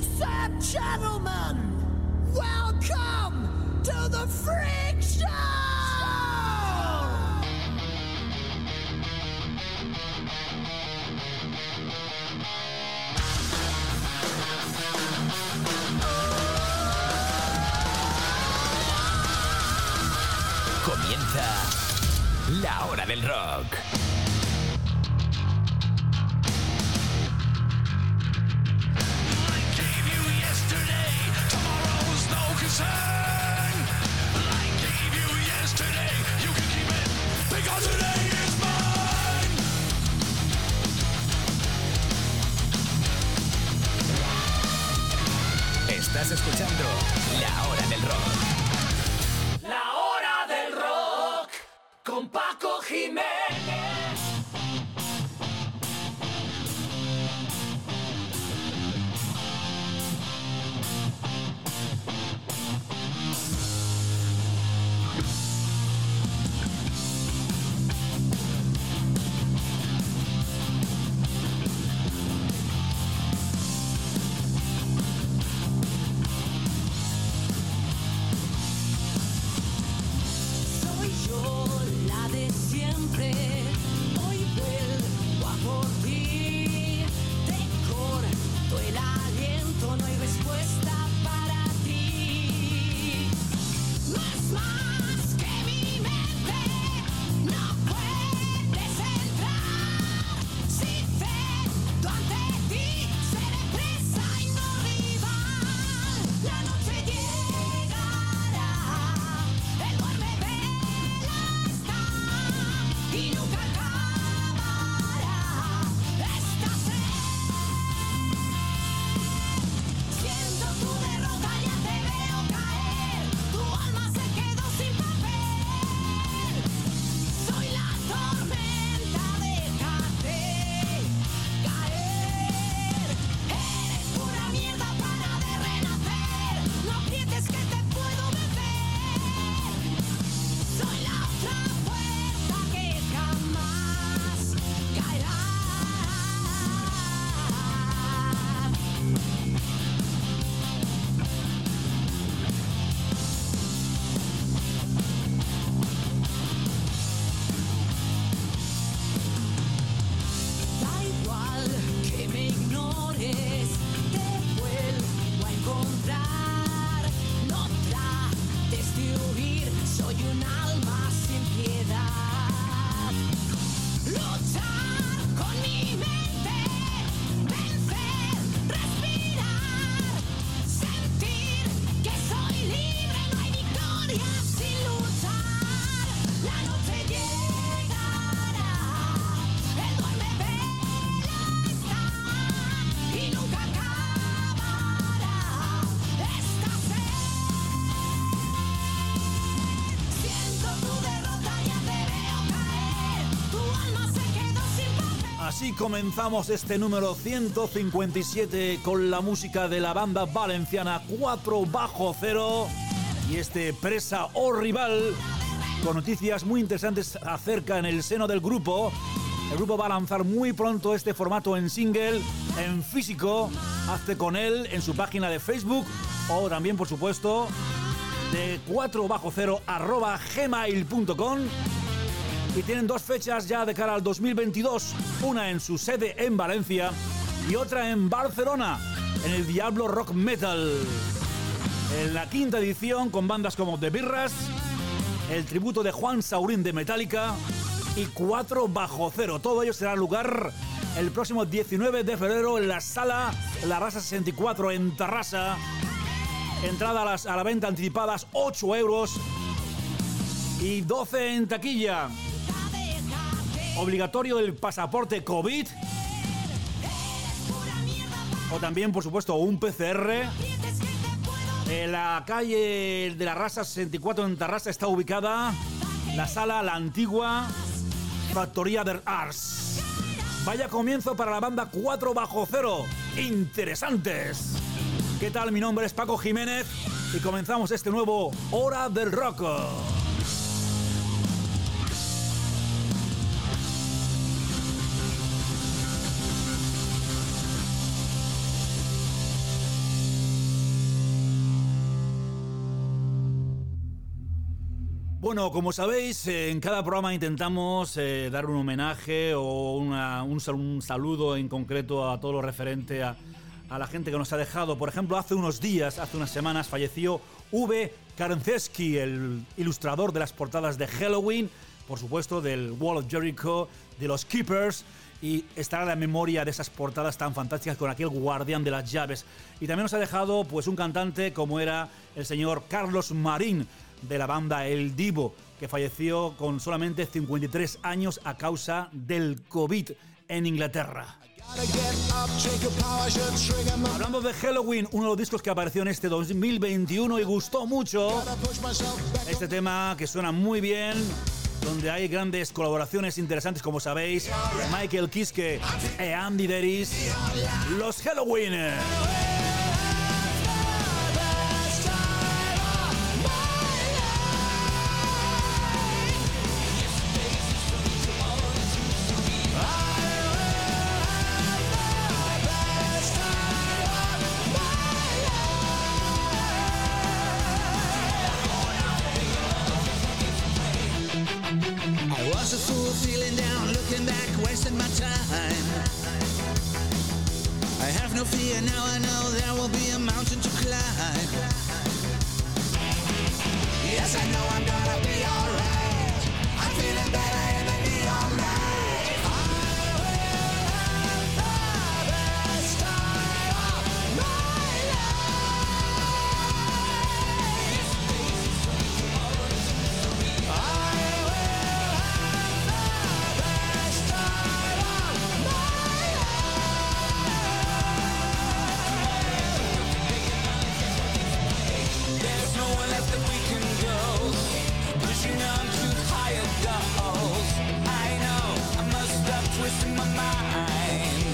Ladies and gentlemen, welcome to the Freak Show! Comienza la hora del rock. Estás escuchando La Hora del Rock. La Hora del Rock con Paco Jiménez. Así comenzamos este número 157 con la música de la banda valenciana 4 Bajo Cero y este Presa o Rival, con noticias muy interesantes acerca en el seno del grupo. El grupo va a lanzar muy pronto este formato en single, en físico. Hazte con él en su página de Facebook o también, por supuesto, de 4bajocero@gmail.com. Y tienen dos fechas ya de cara al 2022, una en su sede en Valencia y otra en Barcelona, en el Diablo Rock Metal. En la quinta edición, con bandas como The Birras, el tributo de Juan Saurín de Metallica y 4 Bajo Cero. Todo ello será lugar el próximo 19 de febrero en la sala La Rasa 64 en Tarrasa. Entrada a la venta anticipadas 8 euros y 12 en taquilla. Obligatorio el pasaporte COVID o también, por supuesto, un PCR. En la calle de la Rasa 64 en Tarrasa está ubicada la sala La Antigua Factoría del Arts. Vaya comienzo para la banda 4 Bajo Cero. Interesantes. ¿Qué tal? Mi nombre es Paco Jiménez y comenzamos este nuevo Hora del Rock. Bueno, como sabéis, en cada programa intentamos dar un homenaje o un saludo en concreto a todo lo referente a la gente que nos ha dejado. Por ejemplo, hace unas semanas, falleció Uwe Karnczewski, el ilustrador de las portadas de Halloween, por supuesto del Wall of Jericho, de los Keepers, y estará en la memoria de esas portadas tan fantásticas con aquel guardián de las llaves. Y también nos ha dejado pues un cantante como era el señor Carlos Marín, de la banda El Divo, que falleció con solamente 53 años a causa del COVID en Inglaterra. Hablando de Halloween, uno de los discos que apareció en este 2021 y gustó mucho, este tema que suena muy bien, donde hay grandes colaboraciones interesantes, como sabéis, Michael Kiske y Andy Deris, los Halloween. A fool feeling down, looking back, wasting my time. I have no fear, now I know there will be a mountain to climb. Yes, I know I'm gonna be alright. I'm feeling better in the neon light. I will have the best time of my life. I twisting my mind.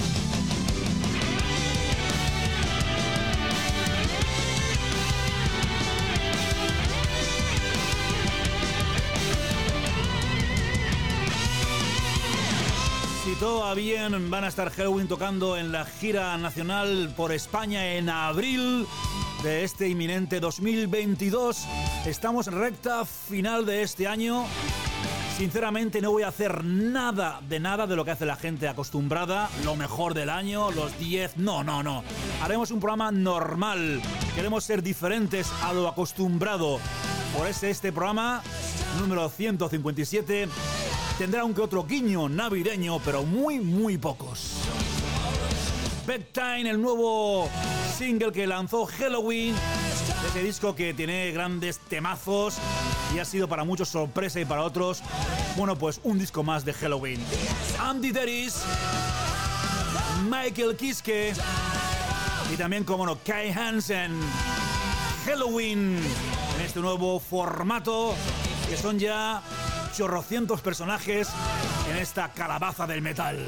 Si todo va bien, van a estar Halloween tocando en la gira nacional por España en abril de este inminente 2022. Estamos en recta final de este año. Sinceramente no voy a hacer nada de lo que hace la gente acostumbrada, lo mejor del año, los 10, no. Haremos un programa normal, queremos ser diferentes a lo acostumbrado. Por eso este programa, número 157, tendrá un que otro guiño navideño, pero muy pocos. Bedtime, el nuevo single que lanzó Halloween, de ese disco que tiene grandes temazos y ha sido para muchos sorpresa y para otros, bueno, pues un disco más de Halloween. Andy Deris, Michael Kiske y también, como no, Kai Hansen. Halloween en este nuevo formato, que son ya chorrocientos personajes en esta calabaza del metal.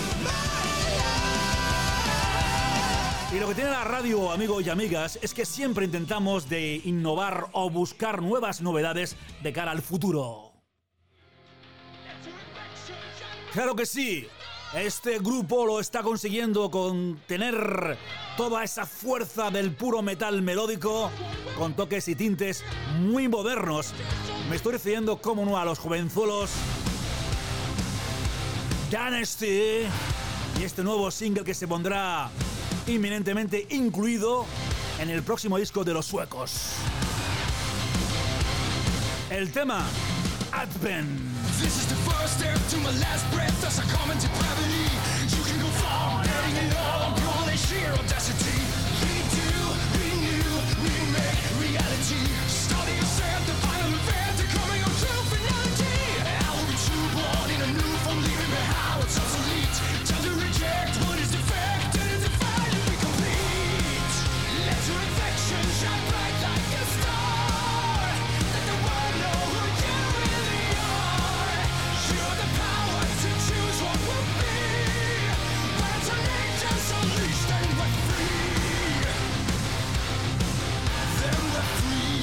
Y lo que tiene la radio, amigos y amigas, es que siempre intentamos de innovar o buscar nuevas novedades de cara al futuro. Claro que sí, este grupo lo está consiguiendo con tener toda esa fuerza del puro metal melódico, con toques y tintes muy modernos. Me estoy refiriendo, como no, a los jovenzuelos Dynasty y este nuevo single que se pondrá inminentemente incluido en el próximo disco de los suecos. El tema Advent. This is the first step to my last breath as I come into gravity. You can go far, getting it all, purely sheer audacity. Redo, renew, remake reality. Study yourself, the final event, the coming of true finality. I will be true born in a new form, leaving behind what's obsolete. Time to reject what is defect, and it's a fight to be complete. Let your affection shine bright like a star. Let the world know who you really are. You're the power to choose what will be. But until nature's unleashed and we're free. Then we're free.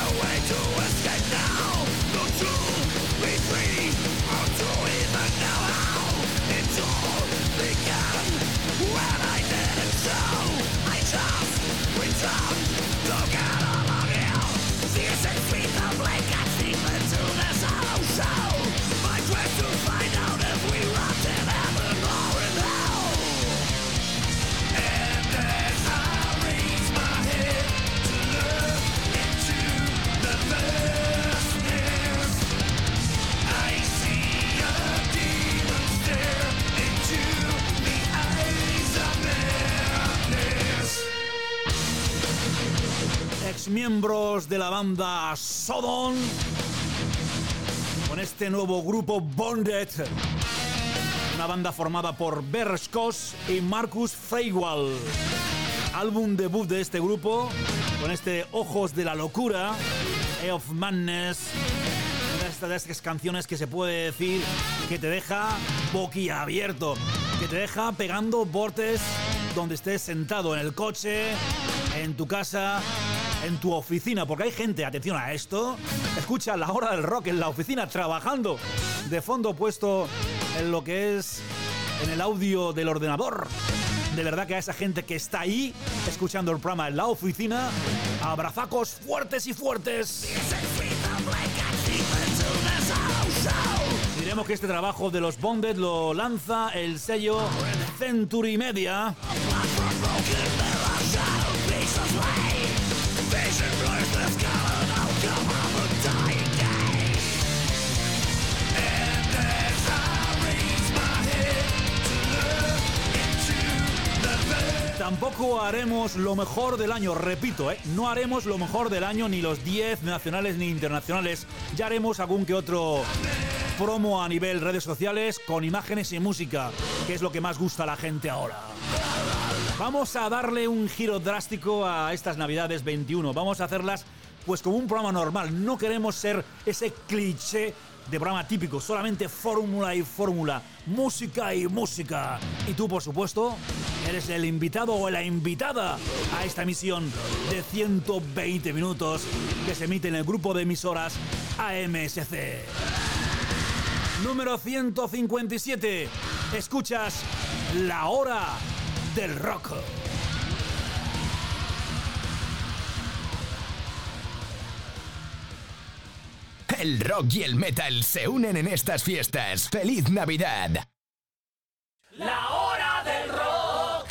Miembros de la banda Sodom con este nuevo grupo Bonded, una banda formada por Berskos y Marcus Feigwall. Álbum debut de este grupo con este Ojos de la Locura, Eye of Madness, una de estas canciones que se puede decir que te deja boquiabierto, que te deja pegando botes donde estés sentado, en el coche, en tu casa, en tu oficina, porque hay gente, atención a esto, escucha La Hora del Rock en la oficina trabajando, de fondo puesto en lo que es en el audio del ordenador. De verdad que a esa gente que está ahí escuchando el programa en la oficina, abrazacos fuertes y fuertes. Diremos que este trabajo de los Bonded lo lanza el sello Century Media. Tampoco haremos lo mejor del año, repito, no haremos lo mejor del año, ni los 10 nacionales ni internacionales. Ya haremos algún que otro promo a nivel redes sociales con imágenes y música, que es lo que más gusta a la gente ahora. Vamos a darle un giro drástico a estas Navidades 21. Vamos a hacerlas pues como un programa normal. No queremos ser ese cliché de programa típico, solamente fórmula y fórmula, música y música. Y tú, por supuesto, eres el invitado o la invitada a esta emisión de 120 minutos que se emite en el grupo de emisoras AMSC. Número 157. Escuchas La Hora del Rock. El rock y el metal se unen en estas fiestas. ¡Feliz Navidad! La Hora del Rock.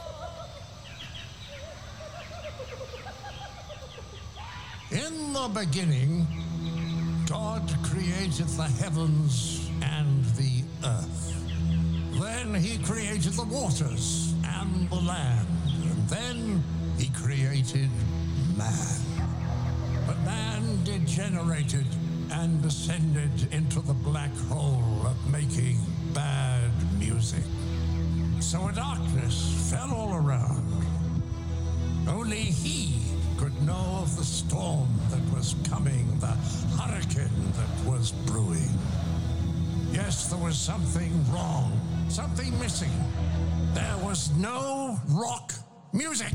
In the beginning, God created the heavens and the earth. Then he created the waters and the land. And then he created man. But man degenerated and descended into the black hole of making bad music. So a darkness fell all around. Only he could know of the storm that was coming, the hurricane that was brewing. Yes, there was something wrong, something missing. There was no rock music.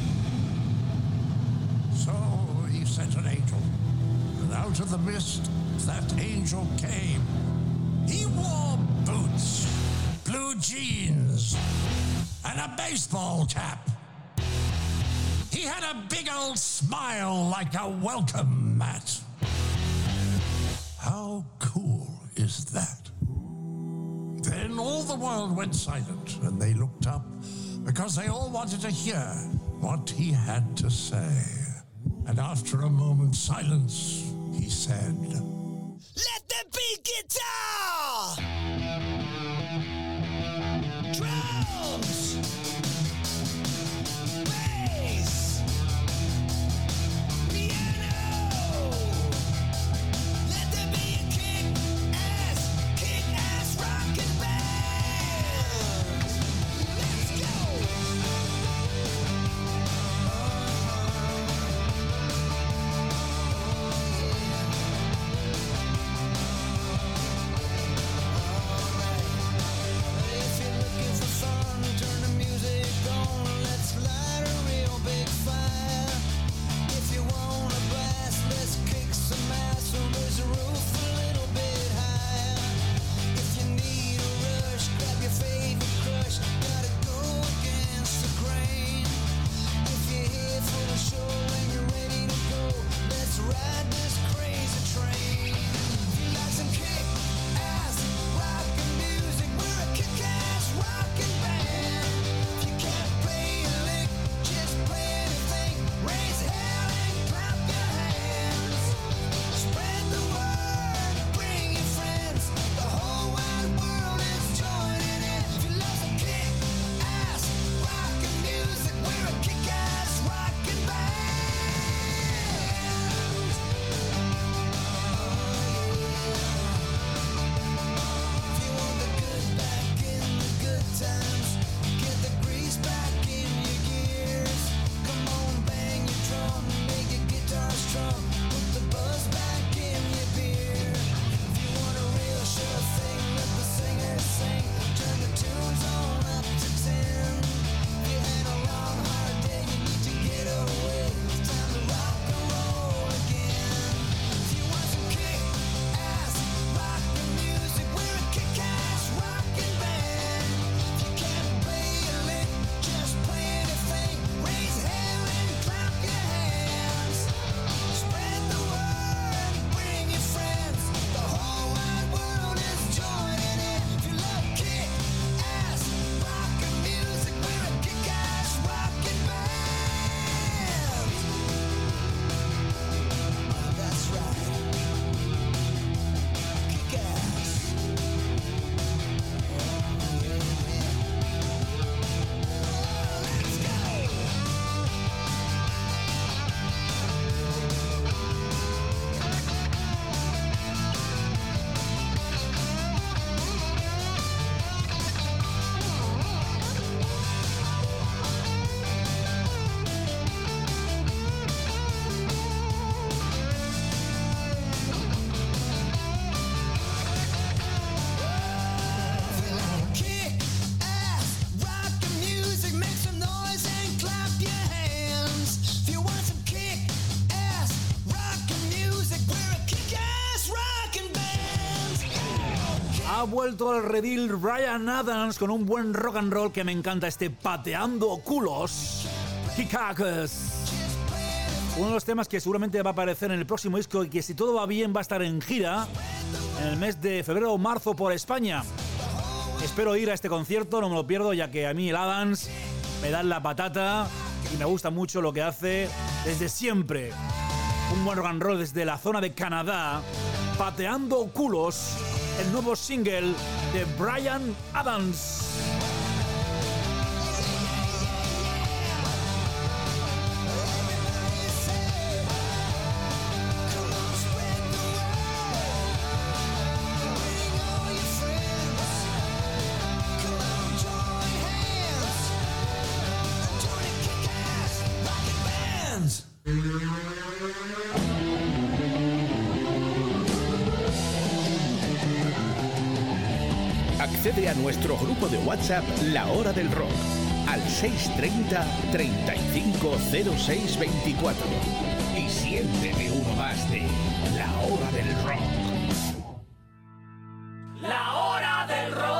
So he sent an angel, and out of the mist that angel came. He wore boots, blue jeans, and a baseball cap. He had a big old smile like a welcome mat. How cool is that? Then all the world went silent, and they looked up because they all wanted to hear what he had to say. And after a moment's silence, he said, Let there be guitar! Drums! Bass! Piano! Let there be a kick-ass rockin' band! Let's go! Ha vuelto al redil Bryan Adams con un buen rock and roll que me encanta, este Pateando Culos. Kikakos. Uno de los temas que seguramente va a aparecer en el próximo disco y que, si todo va bien, va a estar en gira en el mes de febrero o marzo por España. Espero ir a este concierto, no me lo pierdo, ya que a mí el Adams me da la patata y me gusta mucho lo que hace desde siempre. Un buen rock and roll desde la zona de Canadá. Pateando Culos, el nuevo single de Bryan Adams. Accede a nuestro grupo de WhatsApp La Hora del Rock al 630 350624 y siéntete uno más de La Hora del Rock. La hora del rock.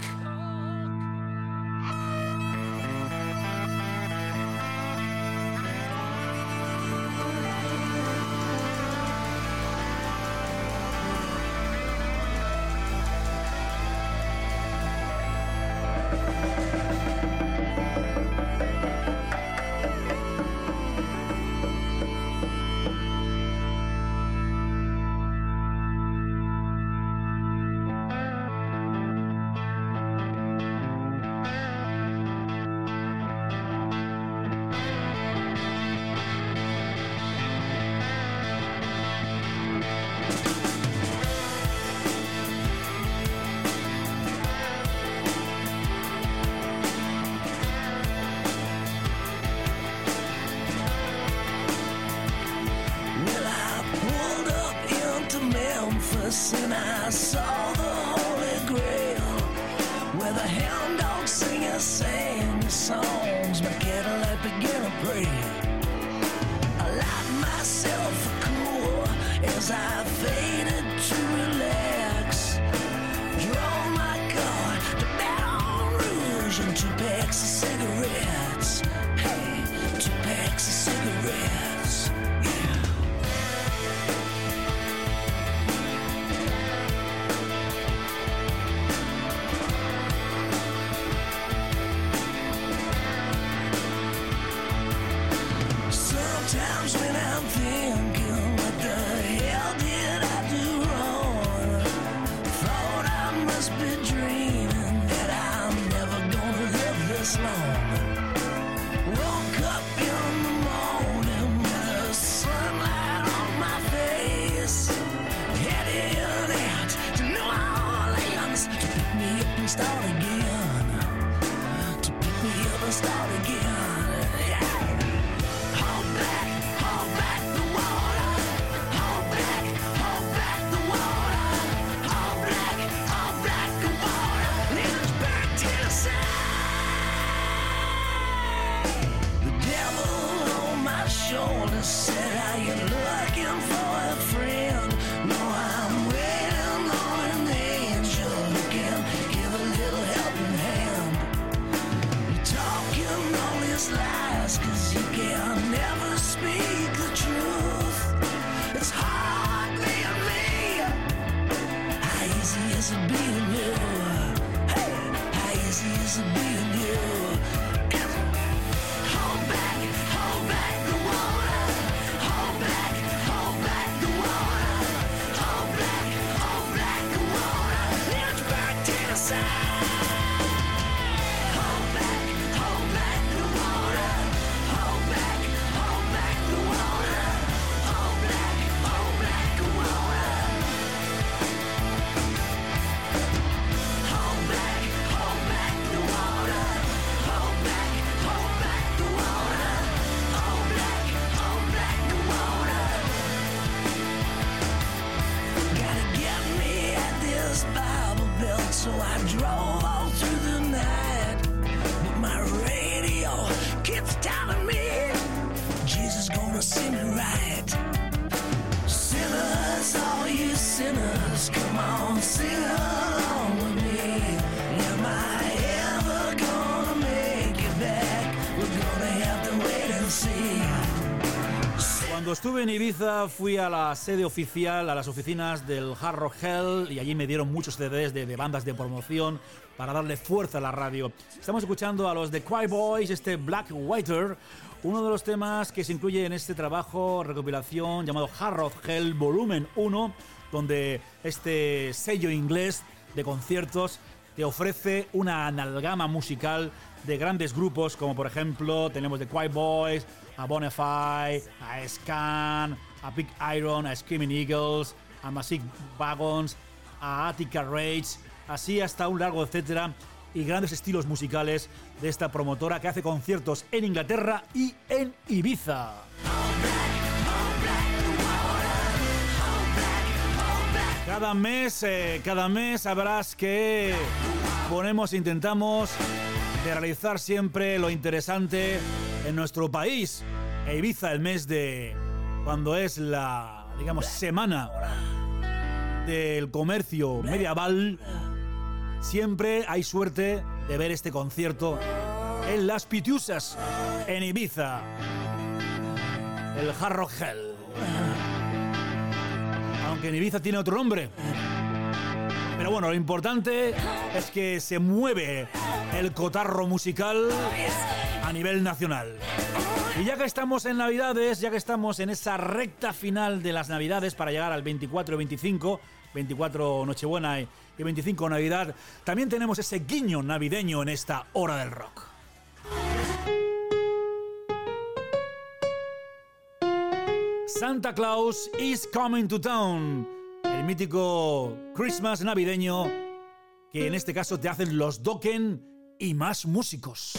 And I saw the Holy Grail, where the hound dog singers sang the songs, my Cadillac began to pray. I light myself a cool as I faded to relax. Draw my gun to Baton Rouge and 2 packs of cigarettes. Hey, 2 packs of cigarettes. When I'm thinking, what the hell did I do wrong? Thought I must be dreaming that I'm never gonna live this long. Woke up in the morning with the sunlight on my face, headed out to New Orleans to pick me up and start again. To pick me up and start again. Shoulder said, are you looking for a friend? No, I'm waiting on an angel who can give a little helping hand. You're talking all these lies, cause you can never speak the truth. It's hard being me. How easy is it being you? Hey, how easy is it being you? Hold back the water. Hold back the water. Hold back the water. It's back to the side. Hold back the water. Hold back the water. Hold back the water. Hold back the water. Hold back the water. Hold back the water. Gotta get me at this Bible Belt, so I drove all through the night. But my radio keeps telling me Jesus gonna see me right. Sinners, all you sinners, come on, sing along. Cuando estuve en Ibiza fui a la sede oficial, a las oficinas del Hard Rock Hell, y allí me dieron muchos CDs de bandas de promoción para darle fuerza a la radio. Estamos escuchando a los The Quayboys, este Black Water, uno de los temas que se incluye en este trabajo recopilación llamado Hard Rock Hell Volumen 1, donde este sello inglés de conciertos te ofrece una amalgama musical de grandes grupos, como por ejemplo tenemos The Quayboys, a Bonafide, a Scan, a Big Iron, a Screaming Eagles, a Massive Wagons, a Attica Rage, así hasta un largo etcétera, y grandes estilos musicales de esta promotora que hace conciertos en Inglaterra y en Ibiza. Cada mes sabrás que intentamos de realizar siempre lo interesante en nuestro país. Ibiza, el mes de cuando es la, digamos, semana del comercio medieval, siempre hay suerte de ver este concierto en Las Pitiusas, en Ibiza, el Hard Rock Hell. Aunque en Ibiza tiene otro nombre. Pero bueno, lo importante es que se mueve el cotarro musical a nivel nacional. Y ya que estamos en Navidades, ya que estamos en esa recta final de las Navidades para llegar al 24 y 25, 24 Nochebuena y 25 Navidad, también tenemos ese guiño navideño en esta hora del rock. Santa Claus is Coming to Town, el mítico Christmas navideño que en este caso te hacen los Dokken y más músicos.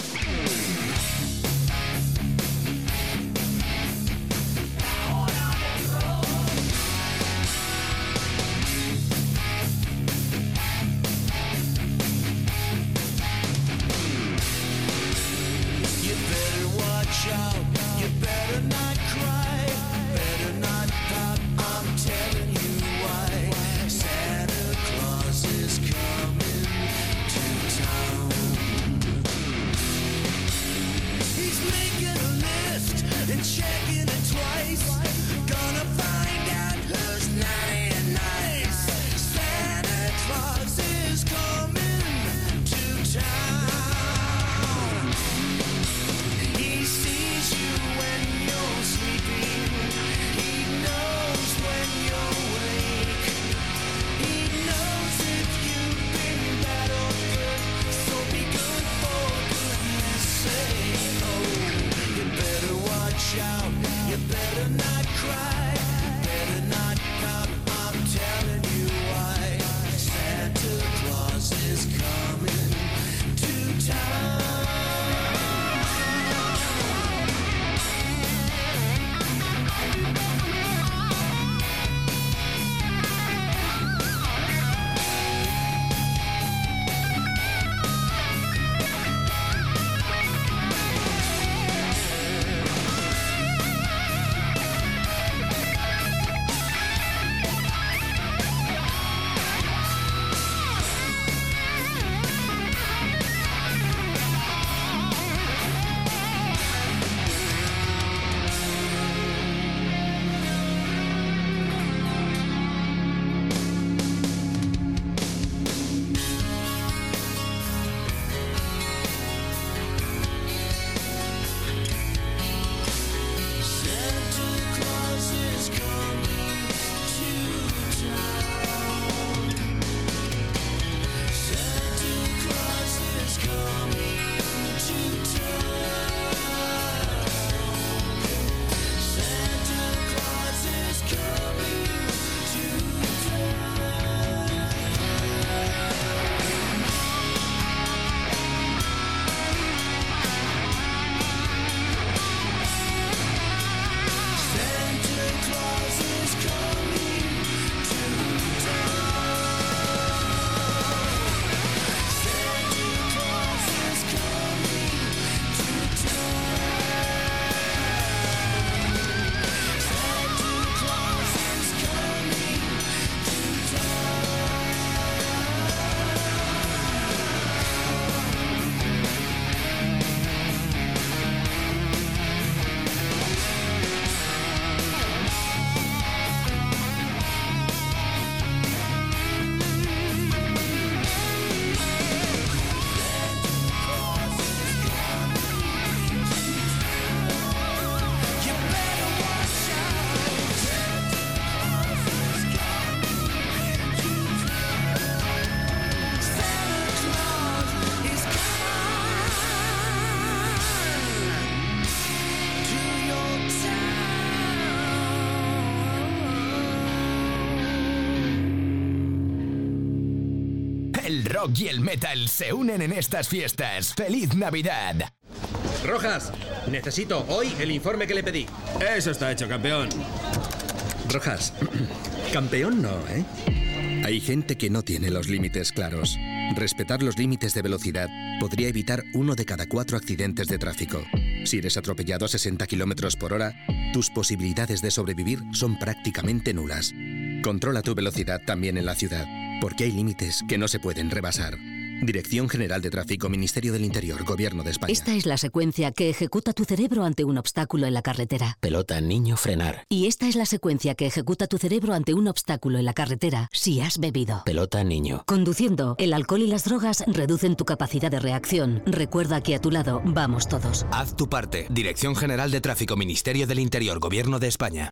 rock y el metal se unen en estas fiestas. ¡Feliz Navidad! Rojas, necesito hoy el informe que le pedí. Eso está hecho, campeón. Rojas, campeón no, ¿eh? Hay gente que no tiene los límites claros. Respetar los límites de velocidad podría evitar 1 de cada 4 accidentes de tráfico. Si eres atropellado a 60 km por hora, tus posibilidades de sobrevivir son prácticamente nulas. Controla tu velocidad también en la ciudad, porque hay límites que no se pueden rebasar. Dirección General de Tráfico, Ministerio del Interior, Gobierno de España. Esta es la secuencia que ejecuta tu cerebro ante un obstáculo en la carretera. Pelota, niño, frenar. Y esta es la secuencia que ejecuta tu cerebro ante un obstáculo en la carretera si has bebido. Pelota, niño. Conduciendo, el alcohol y las drogas reducen tu capacidad de reacción. Recuerda que a tu lado vamos todos. Haz tu parte. Dirección General de Tráfico, Ministerio del Interior, Gobierno de España.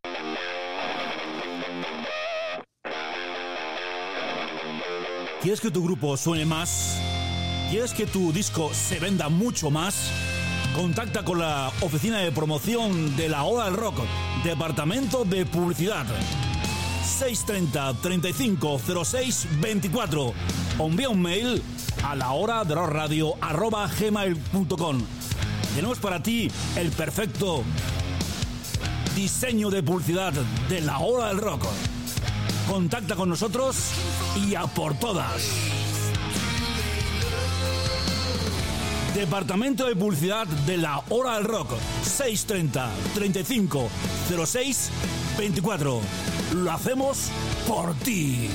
¿Quieres que tu grupo suene más? ¿Quieres que tu disco se venda mucho más? Contacta con la oficina de promoción de La Hora del Rock, Departamento de Publicidad. 630 35 06 24 o envía un mail a lahoradelrockradio@gmail.com. Tenemos para ti el perfecto diseño de publicidad de La Hora del Rock. Contacta con nosotros y a por todas. Departamento de Publicidad de La Hora del Rock. 630 35 06 24. Lo hacemos por ti.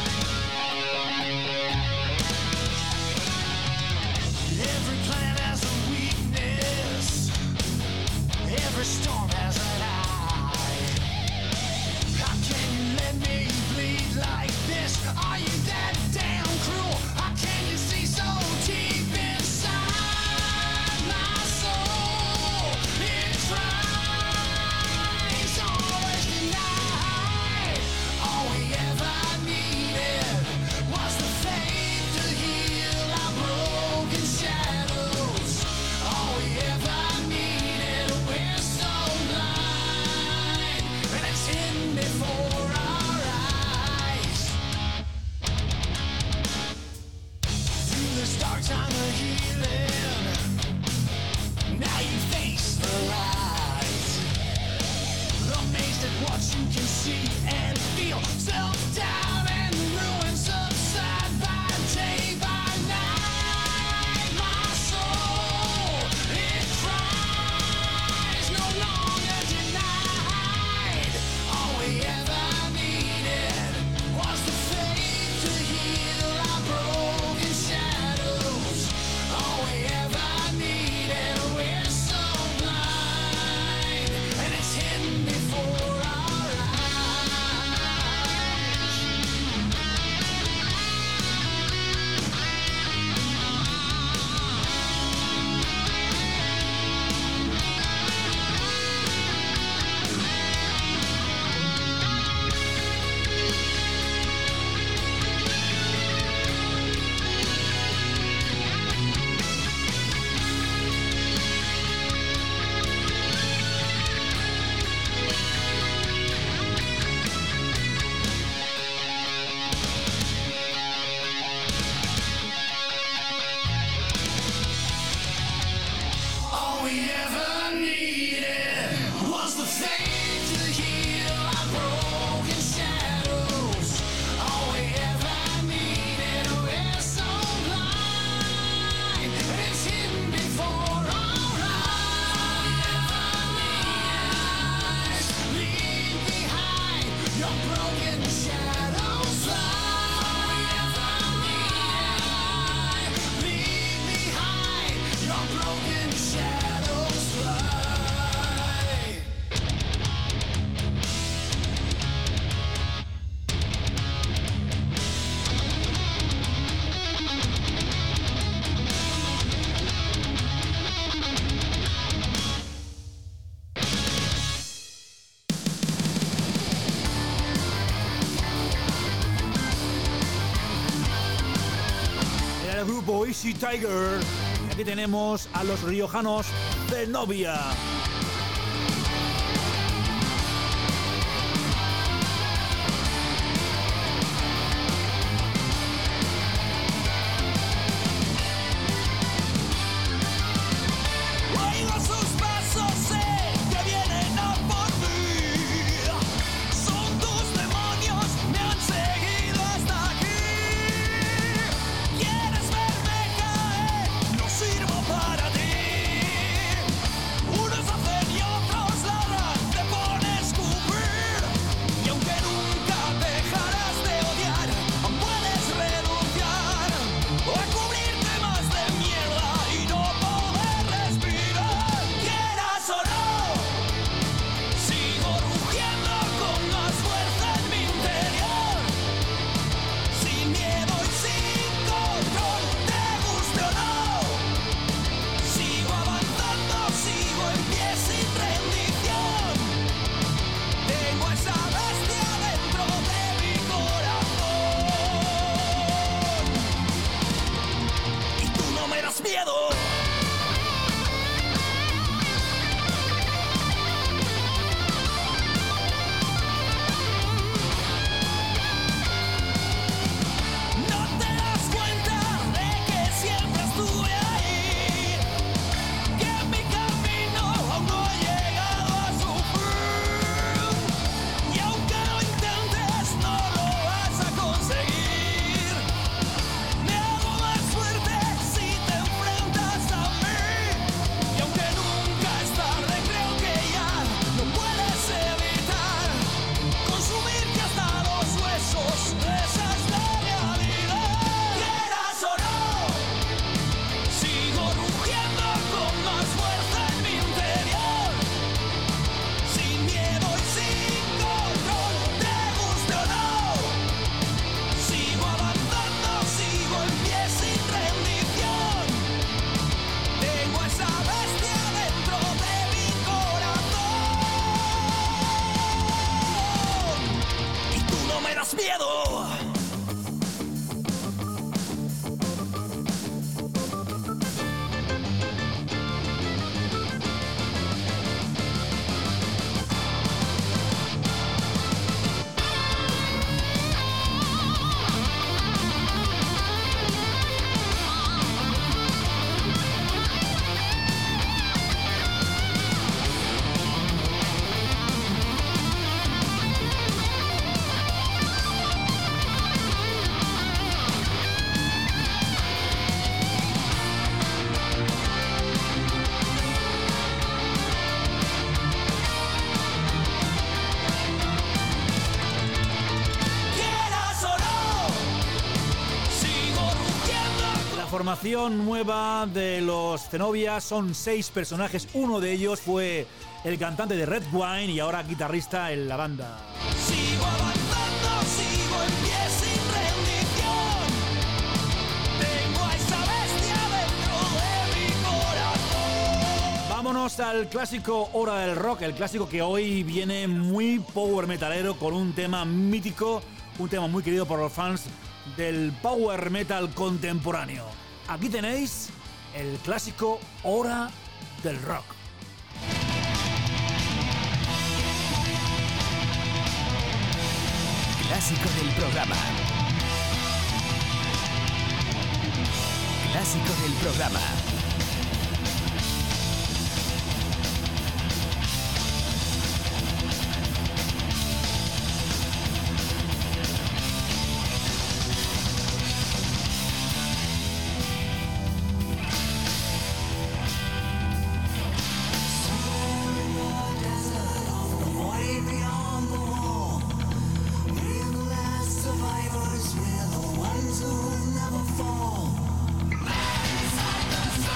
Every clan has a el grupo Easy Tiger. Aquí tenemos a los riojanos Zenobia. Oigo sus pasos, sé que vienen a por mí. Son tus demonios, me han seguido hasta aquí. ¿Quieres verme caer? No sirvo para ti. Unos hacen y otros ladran, te pones a escupir. Y aunque nunca dejarás de odiar, aún puedes renunciar o a cubrirte más de mierda y no poder respirar. Quieras o no, sigo rugiendo con más fuerza en mi interior. Sin miedo y sin control, te guste o no. Sigo avanzando, sigo en pie sin rendición. Tengo esa bestia dentro de mi corazón. Y tú no me das miedo. No te das cuenta de que siempre estuve ahí, que en mi camino aún no he llegado a su fin. Y aunque lo intentes, no lo vas a conseguir. Me hago más fuerte si te enfrentas a mí. Y aunque nunca es tarde, creo que ya no puedes evitar consumirte hasta los huesos. Esa es la realidad. Quieras o no, sigo rugiendo con más fuerza en mi interior. Sin miedo y sin control, te guste o no. Sigo avanzando, sigo en pie sin rendición. Tengo esa bestia dentro de mi corazón. Y tú no me das miedo. Quieras o no, sigo rugiendo. La formación nueva de los Zenobia son 6 personajes. Uno de ellos fue el cantante de Red Wine y ahora guitarrista en la banda. Sigo avanzando, sigo en pie sin rendición. Tengo a esa bestia dentro de mi corazón. Vámonos al clásico Hora del Rock, el clásico que hoy viene muy power metalero con un tema mítico, un tema muy querido por los fans del power metal contemporáneo. Aquí tenéis el clásico Hora del Rock. Clásico del programa. Clásico del programa. Survivors, we're the ones who'll never fall. Man inside the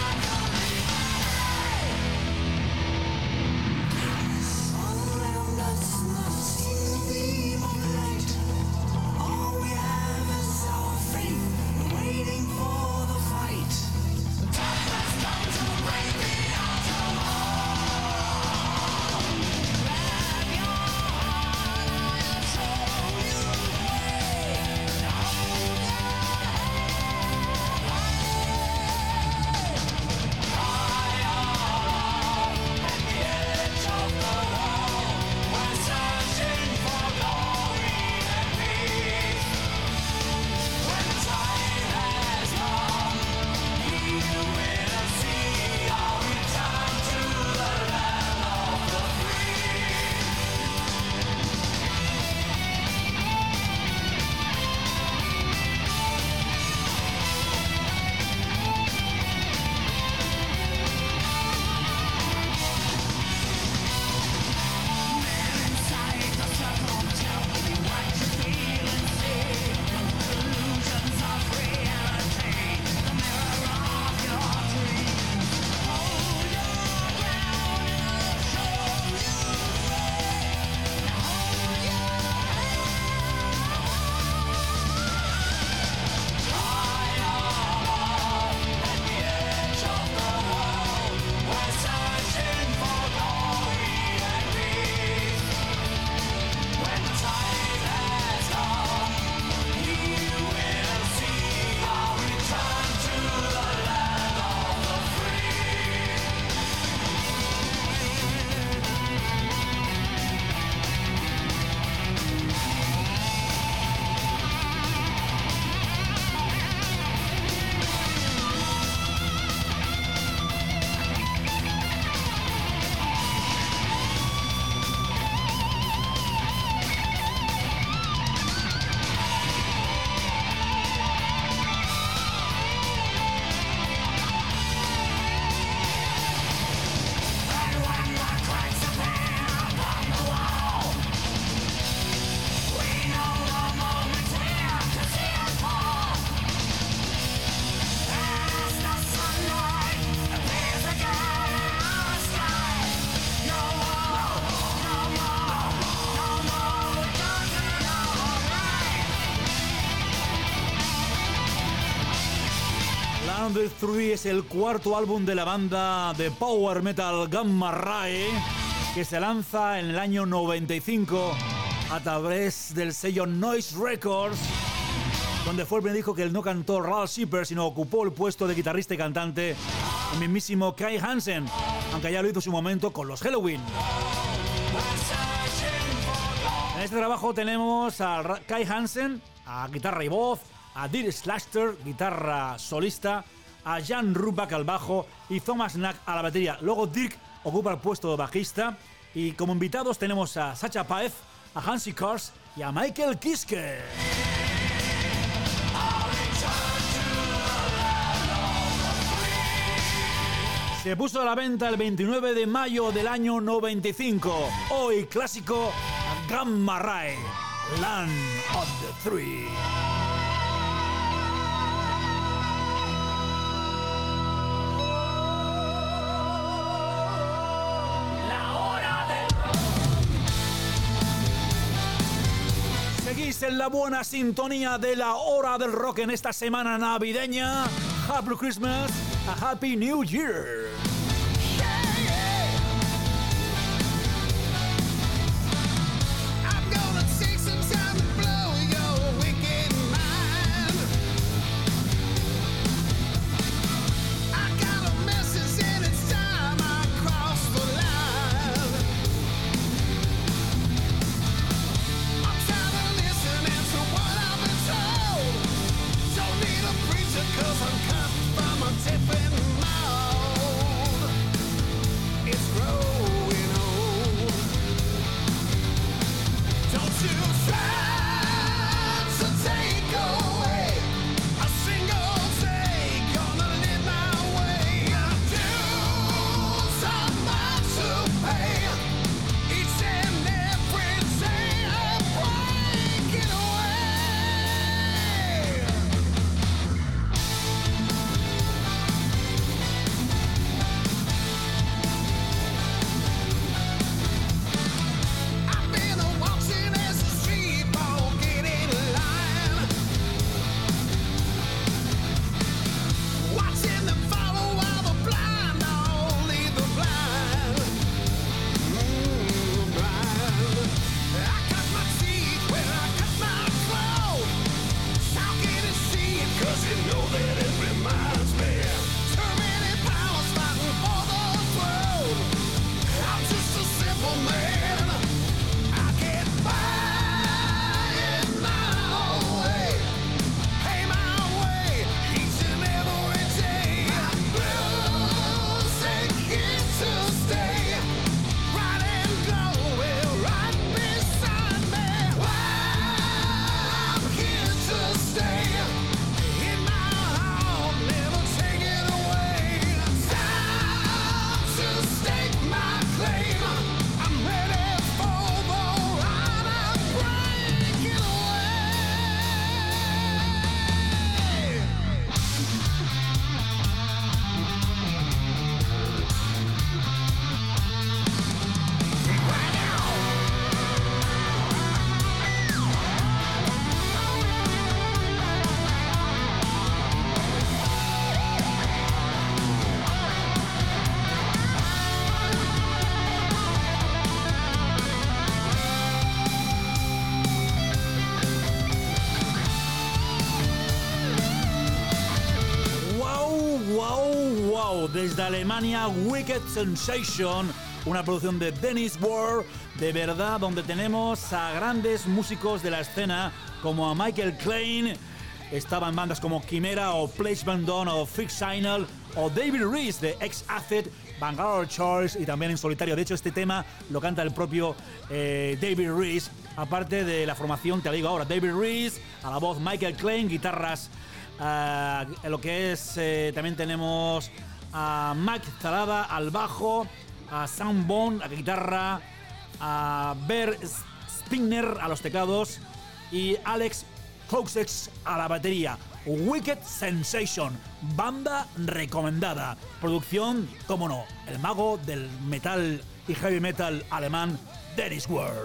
Land of the Three es el cuarto álbum de la banda de power metal Gamma Ray, que se lanza en el año 95 a través del sello Noise Records, donde fue el primer disco que no cantó Ralph Shepard, sino ocupó el puesto de guitarrista y cantante el mismísimo Kai Hansen, aunque ya lo hizo en su momento con los Helloween. En este trabajo tenemos a Kai Hansen a guitarra y voz, a Dirk Slachter, guitarra solista, a Jan Rubak al bajo y Thomas Knack a la batería. Luego Dirk ocupa el puesto de bajista y como invitados tenemos a Sacha Paez, a Hansi Kors y a Michael Kiske. Se puso a la venta el 29 de mayo del año 95. Hoy clásico, Gamma Ray, Land of the Three. Seguís en la buena sintonía de la hora del rock en esta semana navideña. Happy Christmas, a Happy New Year. Desde Alemania, Wicked Sensation, una producción de Dennis Ward, de verdad, donde tenemos a grandes músicos de la escena como a Michael Klein, estaba en bandas como Chimera o Place Bandon o Fix Signal, o David Rees de Ex-Acid, Vanguard Charles y también en solitario. De hecho, este tema lo canta el propio David Rees, aparte de la formación, te lo digo ahora, David Rees a la voz, Michael Klein, guitarras, lo que es, también tenemos a Mike Zalada al bajo, a Sam Bond a la guitarra, a Ber Spinner a los teclados y Alex Hoxex a la batería. Wicked Sensation, banda recomendada. Producción, cómo no, el mago del metal y heavy metal alemán, Dennis Ward.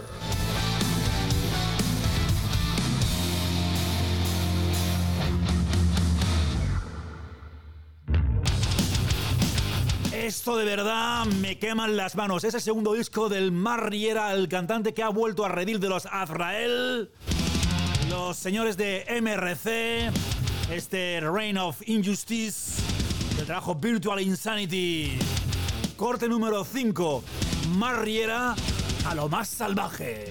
Esto de verdad me queman las manos. Es el segundo disco del Mark Riera, el cantante que ha vuelto a redil de los Azrael, los señores de MRC, este Reign of Injustice, el trabajo Virtual Insanity. Corte número 5, Mark Riera a lo más salvaje.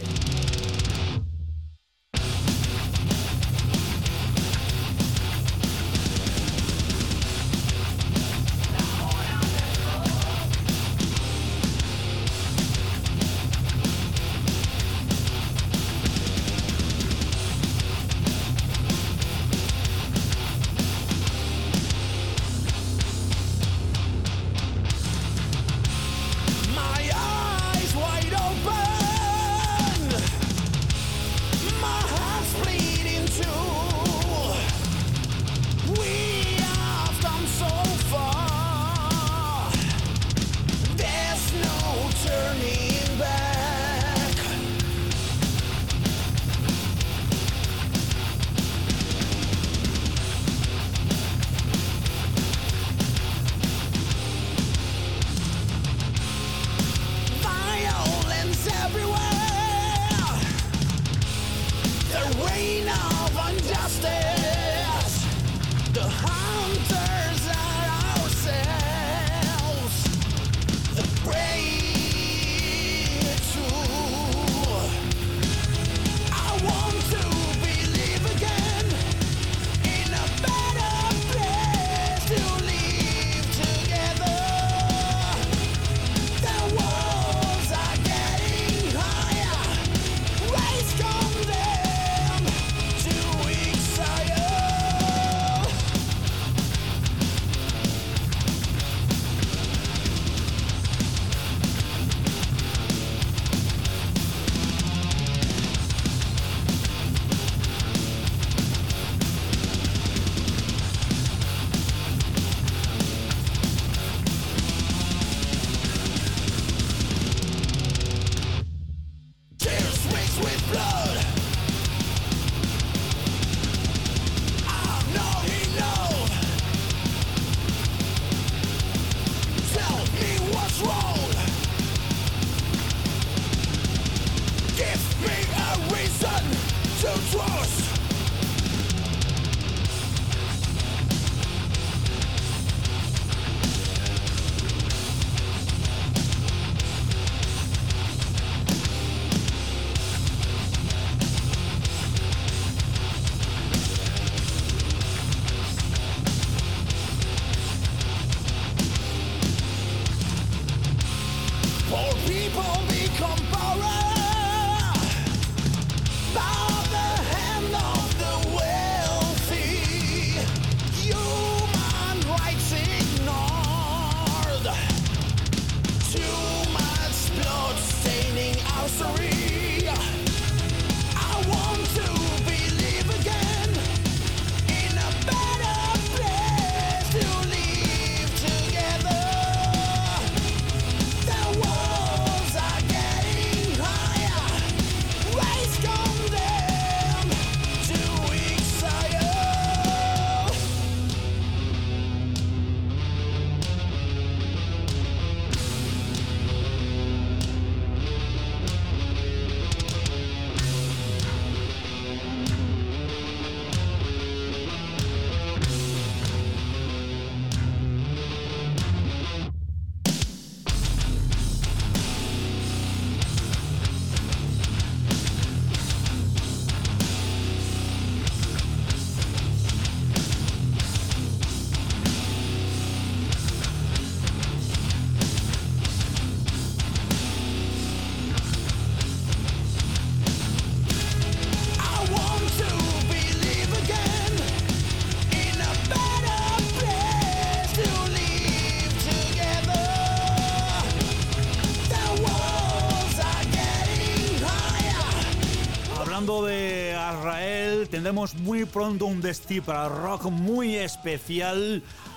Hablando de Azrael, tendremos muy pronto un destino para rock muy especial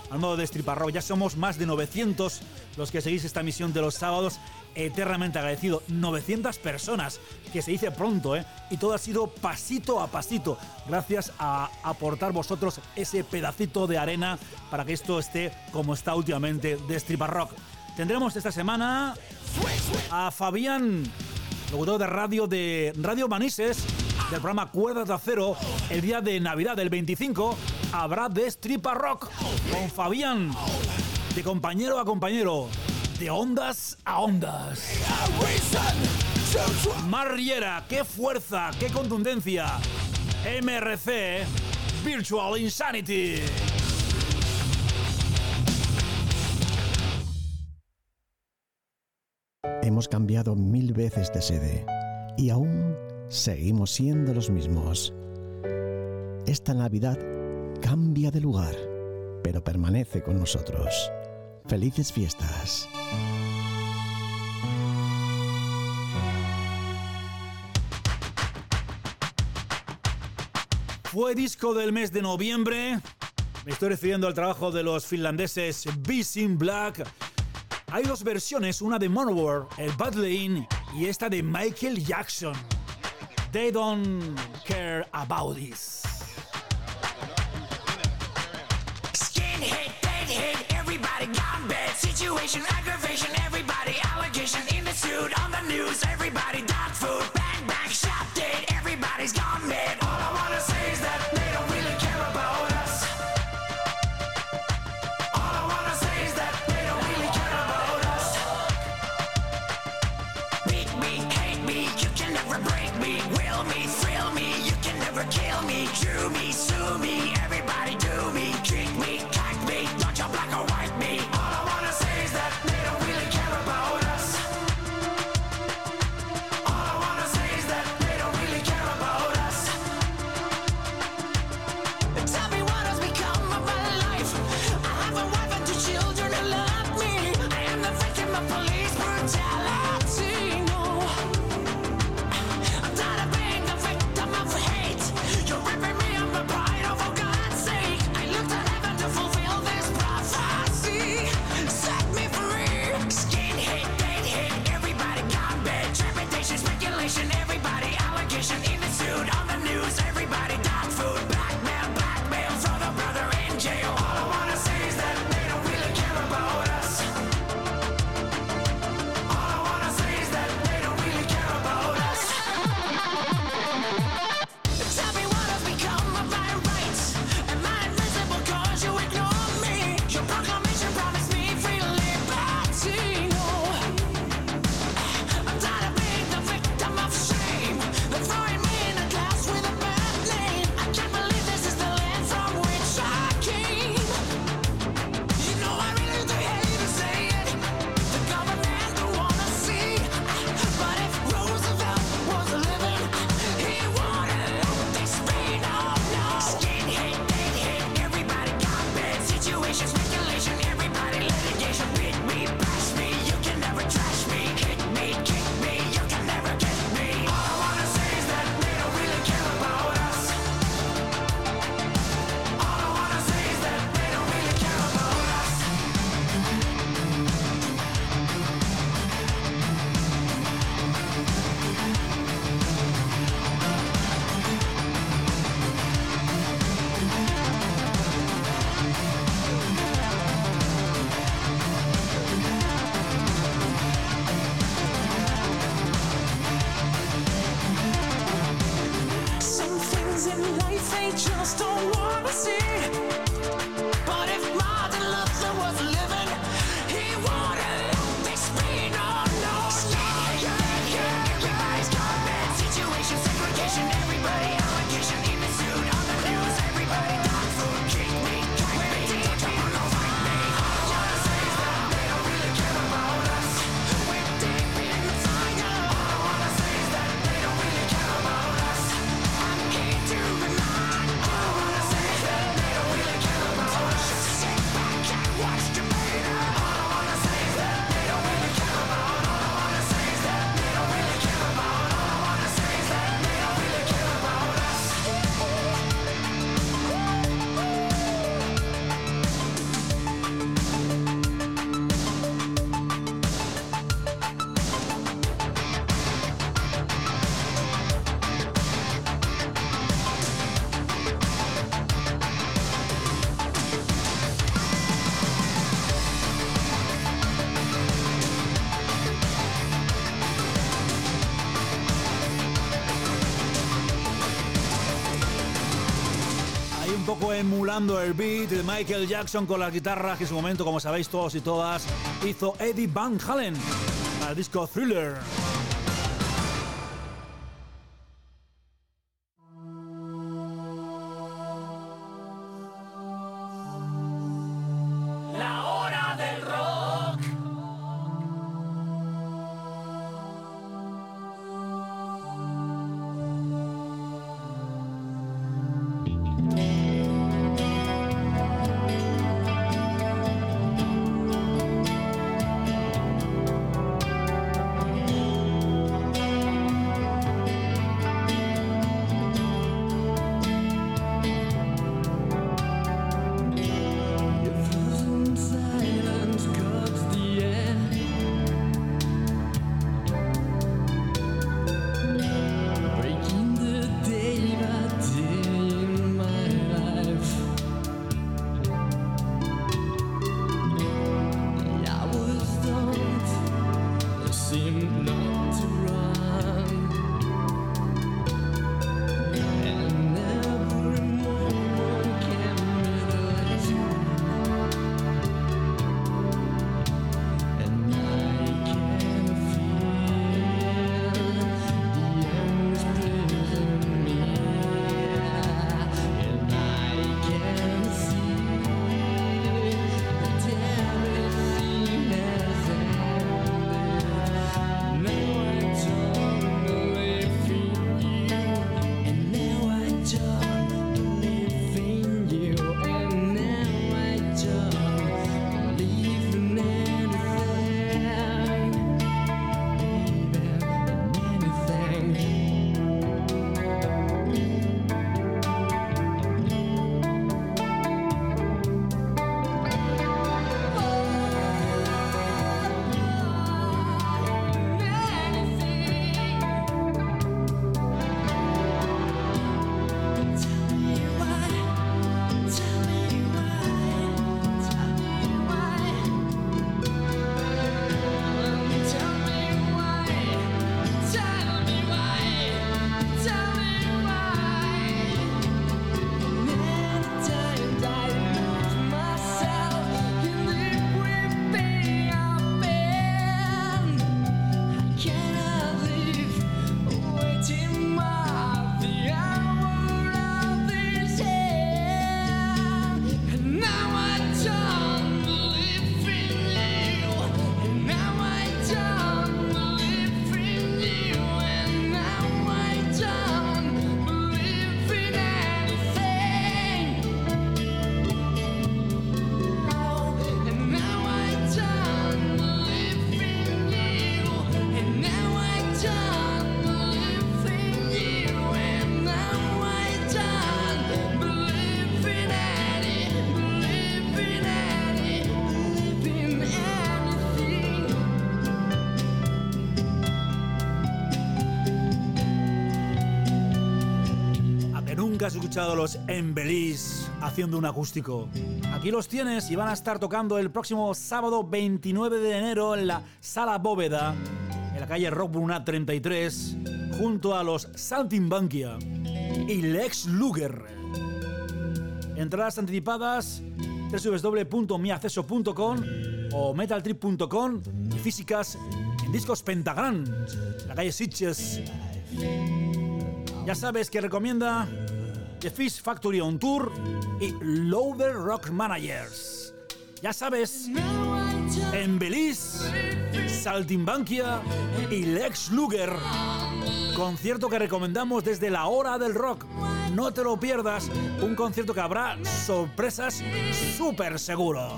al modo de Destripa Rock. Ya somos más de 900 los que seguís esta emisión de los sábados. Eternamente agradecido. 900 personas, que se dice pronto, ¿eh? Y todo ha sido pasito a pasito, gracias a aportar vosotros ese pedacito de arena para que esto esté como está últimamente Destripa Rock. Tendremos esta semana a Fabián, locutor de Radio Manises, del programa Cuerdas de Acero. El día de Navidad, el 25, habrá Destripa Rock con Fabián, de compañero a compañero, de ondas a ondas. Mar Riera, qué fuerza, qué contundencia. MRC, Virtual Insanity. Hemos cambiado 1000 veces de sede y aún seguimos siendo los mismos. Esta Navidad cambia de lugar, pero permanece con nosotros. ¡Felices fiestas! Fue disco del mes de noviembre. Me estoy refiriendo al trabajo de los finlandeses Beast in Black. Hay dos versiones, una de Manowar, el Bad Lane, y esta de Michael Jackson. They don't care about this. Skinhead, deadhead, everybody gone bad. Situation, aggravation, everybody allegation. In the suit, on the news, everybody dog food. Bang, bang, shot dead, everybody's gone mad. All I wanna say is that they don't really care about us. All I wanna say is that they don't really care about us. Beat me, hate me, you can never break me. Will me, thrill me, you can never kill me. Drew me, sue me, everybody do me. Treat me, cack me, don't you black or white me. All I wanna say is that they don't really care about us. All I wanna say is that they don't really care about us. Tell me what has become of my life. I have a wife and 2 children who love me. I am the victim of police brutality. No, I'm tired of being the victim of hate. You're ripping me of my pride, oh for God's sake. I look to heaven to fulfill this prophecy. poco emulando el beat de Michael Jackson con las guitarras que en su momento, como sabéis todos y todas, hizo Eddie Van Halen para el disco Thriller. La hora del rock. Has escuchado los Embellish haciendo un acústico. Aquí los tienes y van a estar tocando el próximo sábado 29 de enero en la Sala Bóveda, en la calle Rock Brunat 33, junto a los Saltimbanquia y Lex Luger. Entradas anticipadas www.miacceso.com o metaltrip.com y físicas en Discos Pentagram, la calle Sitges. Ya sabes que recomienda The Fish Factory on Tour y Loader Rock Managers. Ya sabes, Embellish, Saltimbanquia y Lex Luger. Concierto que recomendamos desde la hora del rock. No te lo pierdas, un concierto que habrá sorpresas súper seguro.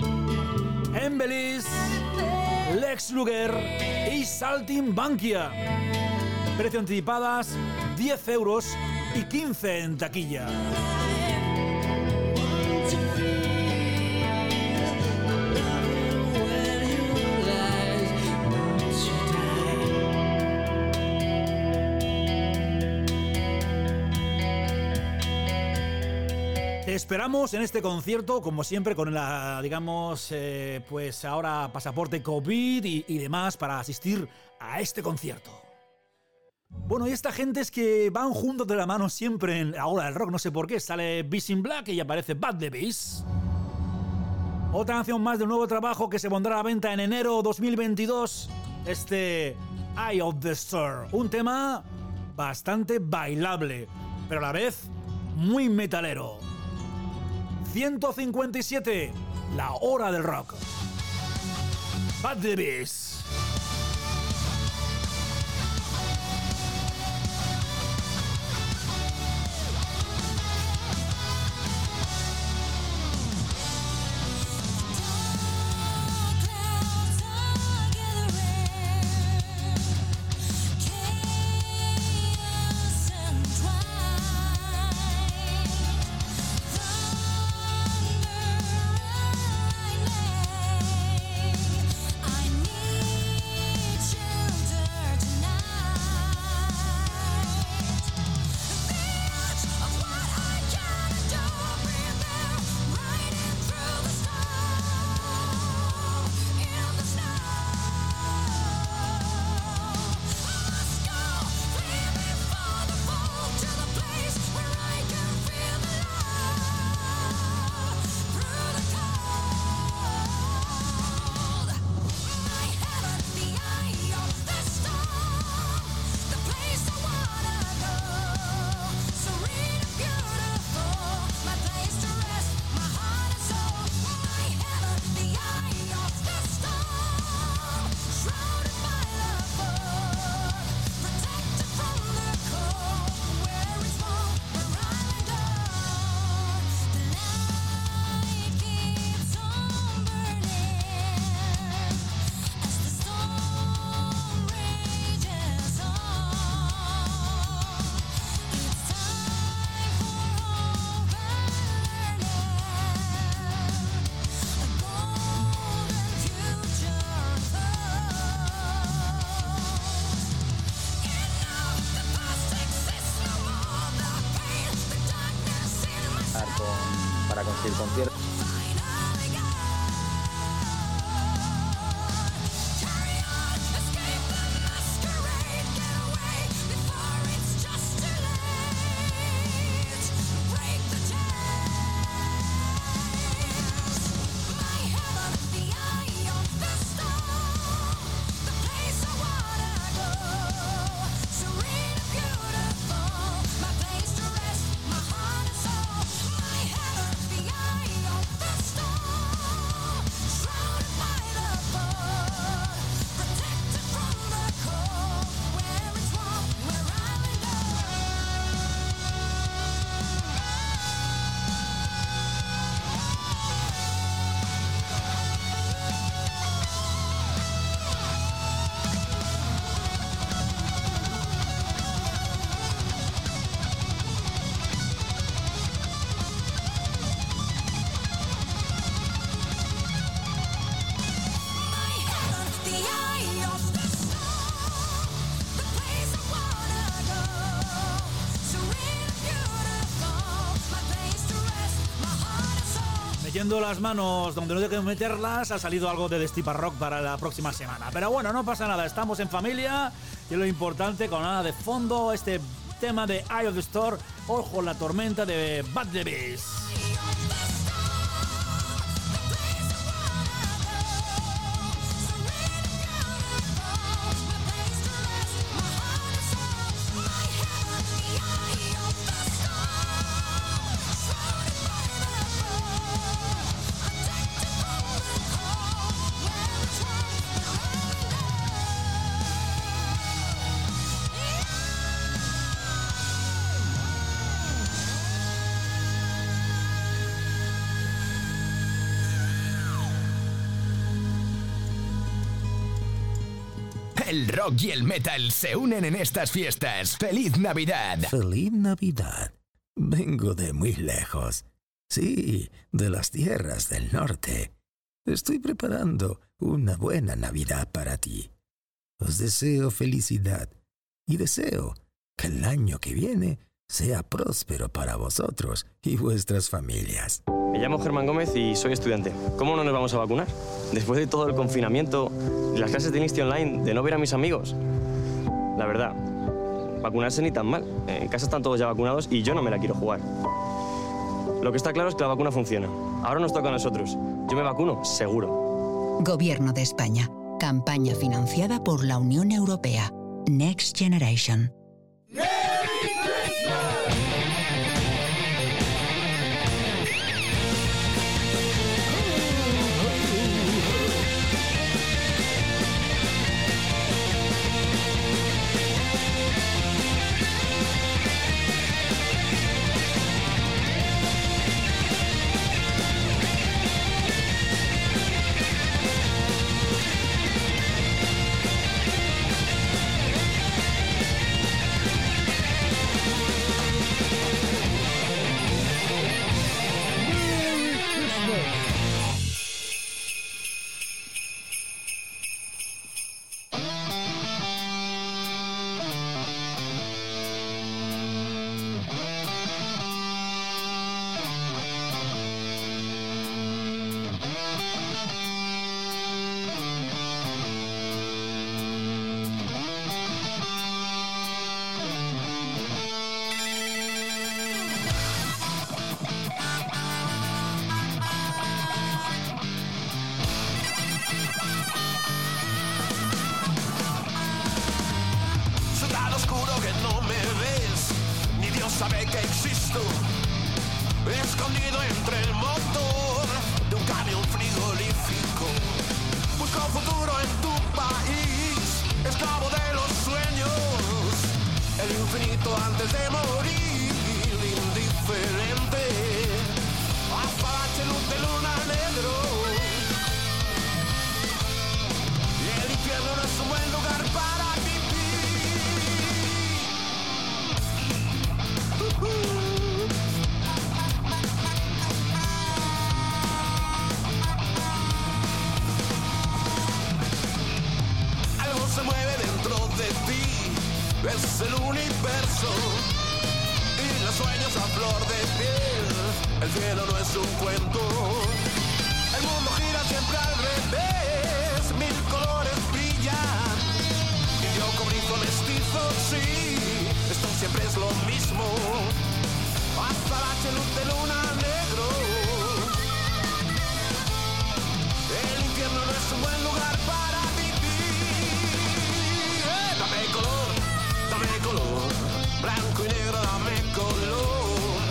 Embellish, Lex Luger y Saltimbanquia. Precio anticipadas 10 euros y 15 en taquilla. Te esperamos en este concierto, como siempre, con la, digamos, pues ahora pasaporte COVID y demás para asistir a este concierto. Bueno, y esta gente es que van juntos de la mano siempre en Ahora el Rock, no sé por qué. Sale Beast in Black y aparece Bad the Beast. Otra canción más del nuevo trabajo que se pondrá a la venta en enero 2022. Eye of the Storm. Un tema bastante bailable, pero a la vez muy metalero. 157, la hora del rock. Bad the Beast. Para conseguir conciertos. Metiendo las manos donde no hay que meterlas, ha salido algo de Destipa Rock para la próxima semana. Pero bueno, no pasa nada, estamos en familia y lo importante, con nada de fondo, este tema de Eye of the Storm, Ojo la tormenta de Bad the Beast. El rock y el metal se unen en estas fiestas. ¡Feliz Navidad! ¡Feliz Navidad! Vengo de muy lejos. Sí, de las tierras del norte. Estoy preparando una buena Navidad para ti. Os deseo felicidad y deseo que el año que viene sea próspero para vosotros y vuestras familias. Me llamo Germán Gómez y soy estudiante. ¿Cómo no nos vamos a vacunar? Después de todo el confinamiento y las clases de Insti Online, de no ver a mis amigos. La verdad, vacunarse ni tan mal. En casa están todos ya vacunados y yo no me la quiero jugar. Lo que está claro es que la vacuna funciona. Ahora nos toca a nosotros. Yo me vacuno, seguro. Gobierno de España. Campaña financiada por la Unión Europea. Next Generation. sabe que existo, escondido entre el motor de un camión frigorífico. Busco futuro en tu país, esclavo de los sueños, el infinito antes de morir, indiferente, azabache, luz de luna, negro. Y el infierno no es un buen lugar para vivir. Algo se mueve dentro de ti, es el universo y los sueños a flor de piel. El cielo no es un cuento, el mundo gira siempre al revés, mil colores brillan y yo cobrizo mestizo, sí, esto siempre es lo mismo. Azabache, luz de luna, negro. El infierno no es un buen lugar para vivir. Dame color, blanco y negro, dame color,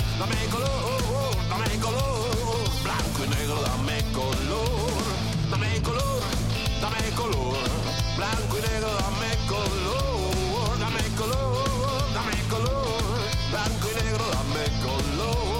blanco y negro, dame color, blanco y negro, dame color, blanco y negro, dame color.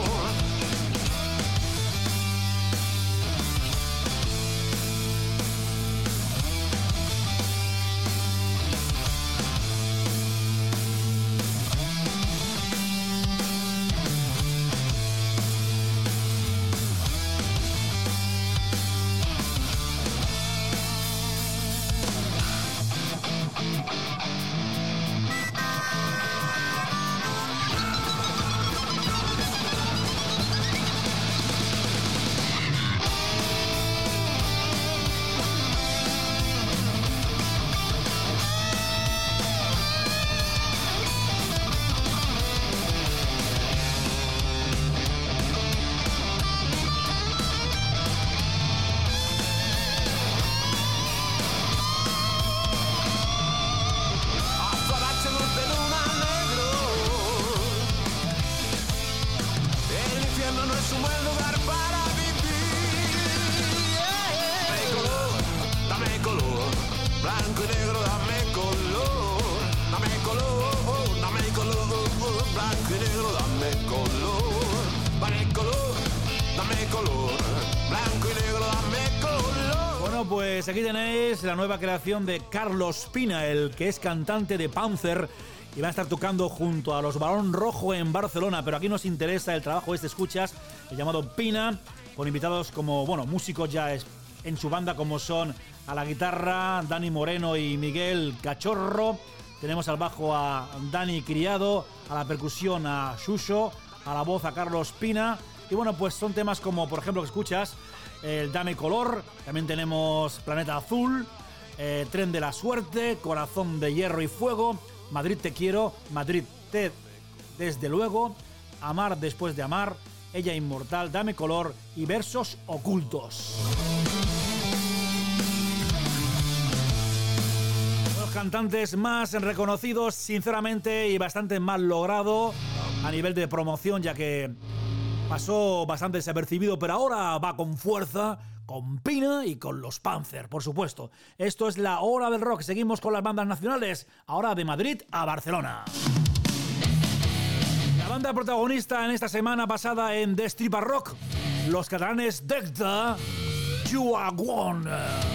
Pues aquí tenéis la nueva creación de Carlos Pina, el que es cantante de Panzer y va a estar tocando junto a los Balón Rojo en Barcelona, pero aquí nos interesa el trabajo escuchas, el llamado Pina, con invitados como, bueno, músicos ya en su banda como son a la guitarra Dani Moreno y Miguel Cachorro, tenemos al bajo a Dani Criado, a la percusión a Xuxo, a la voz a Carlos Pina, y bueno, pues son temas como, por ejemplo, que escuchas el Dame Color, también tenemos Planeta Azul, Tren de la Suerte, Corazón de Hierro y Fuego, Madrid te quiero, Madrid te desde luego, Amar después de amar, Ella inmortal, Dame color y Versos ocultos. Los cantantes más reconocidos, sinceramente, y bastante mal logrado a nivel de promoción, ya que pasó bastante desapercibido, pero ahora va con fuerza, con Pina y con los Panzer, por supuesto. Esto es la hora del rock. Seguimos con las bandas nacionales, ahora de Madrid a Barcelona. La banda protagonista en esta semana pasada en Destripa Rock, los catalanes Decta, You Are One.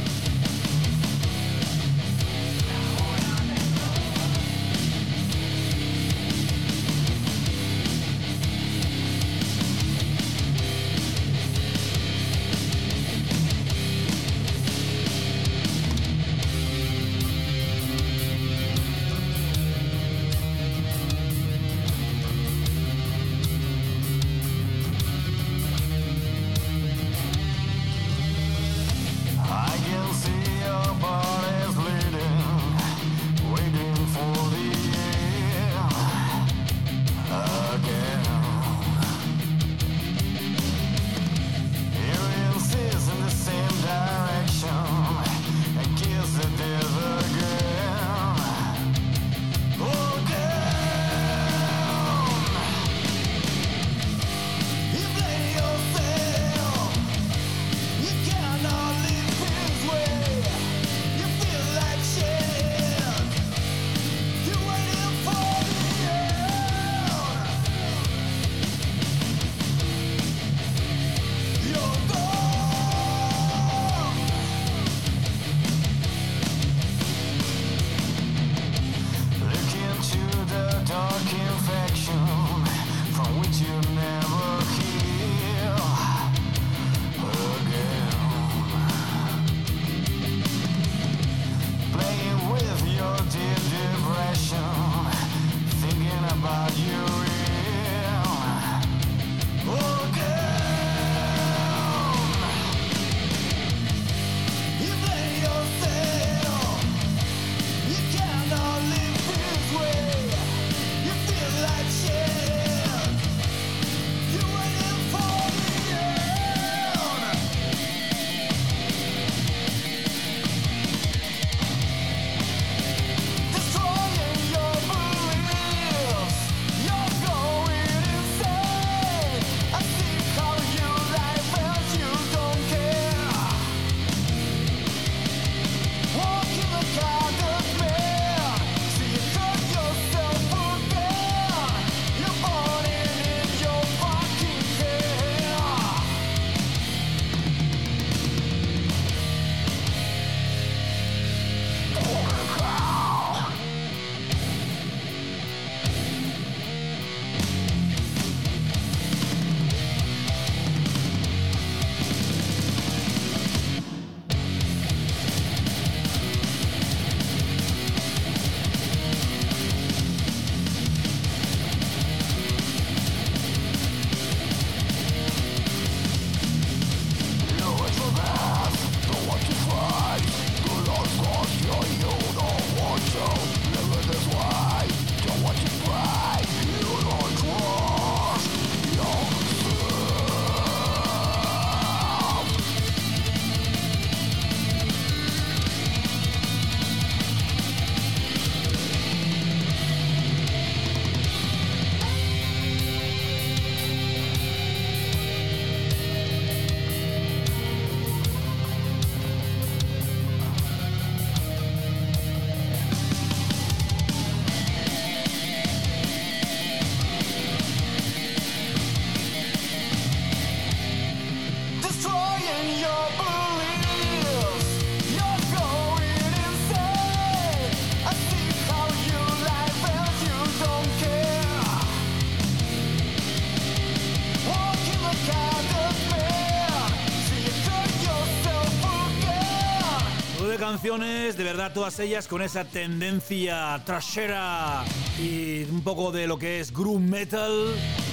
Canciones, de verdad, todas ellas con esa tendencia trashera y un poco de lo que es groove metal,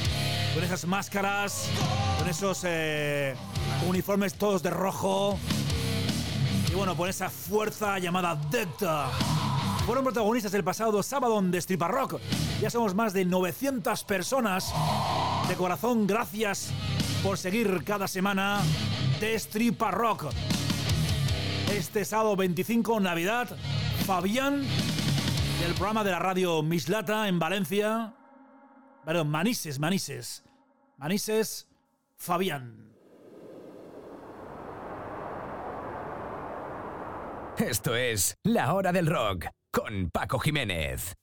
con esas máscaras, con esos uniformes todos de rojo y bueno, con esa fuerza llamada Decta. fueron protagonistas el pasado sábado en Destriparrock. Ya somos más de 900 personas. De corazón, gracias por seguir cada semana Destriparrock. Este sábado 25, Navidad, Fabián, del programa de la radio Mislata en Valencia. Perdón, Manises, Fabián. Esto es La Hora del Rock con Paco Jiménez.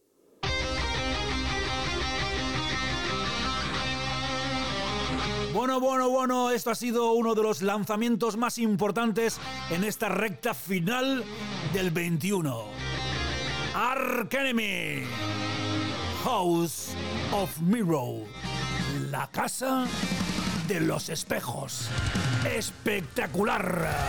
Bueno, esto ha sido uno de los lanzamientos más importantes en esta recta final del 21. Arch Enemy, House of Mirror, la casa de los espejos. Espectacular.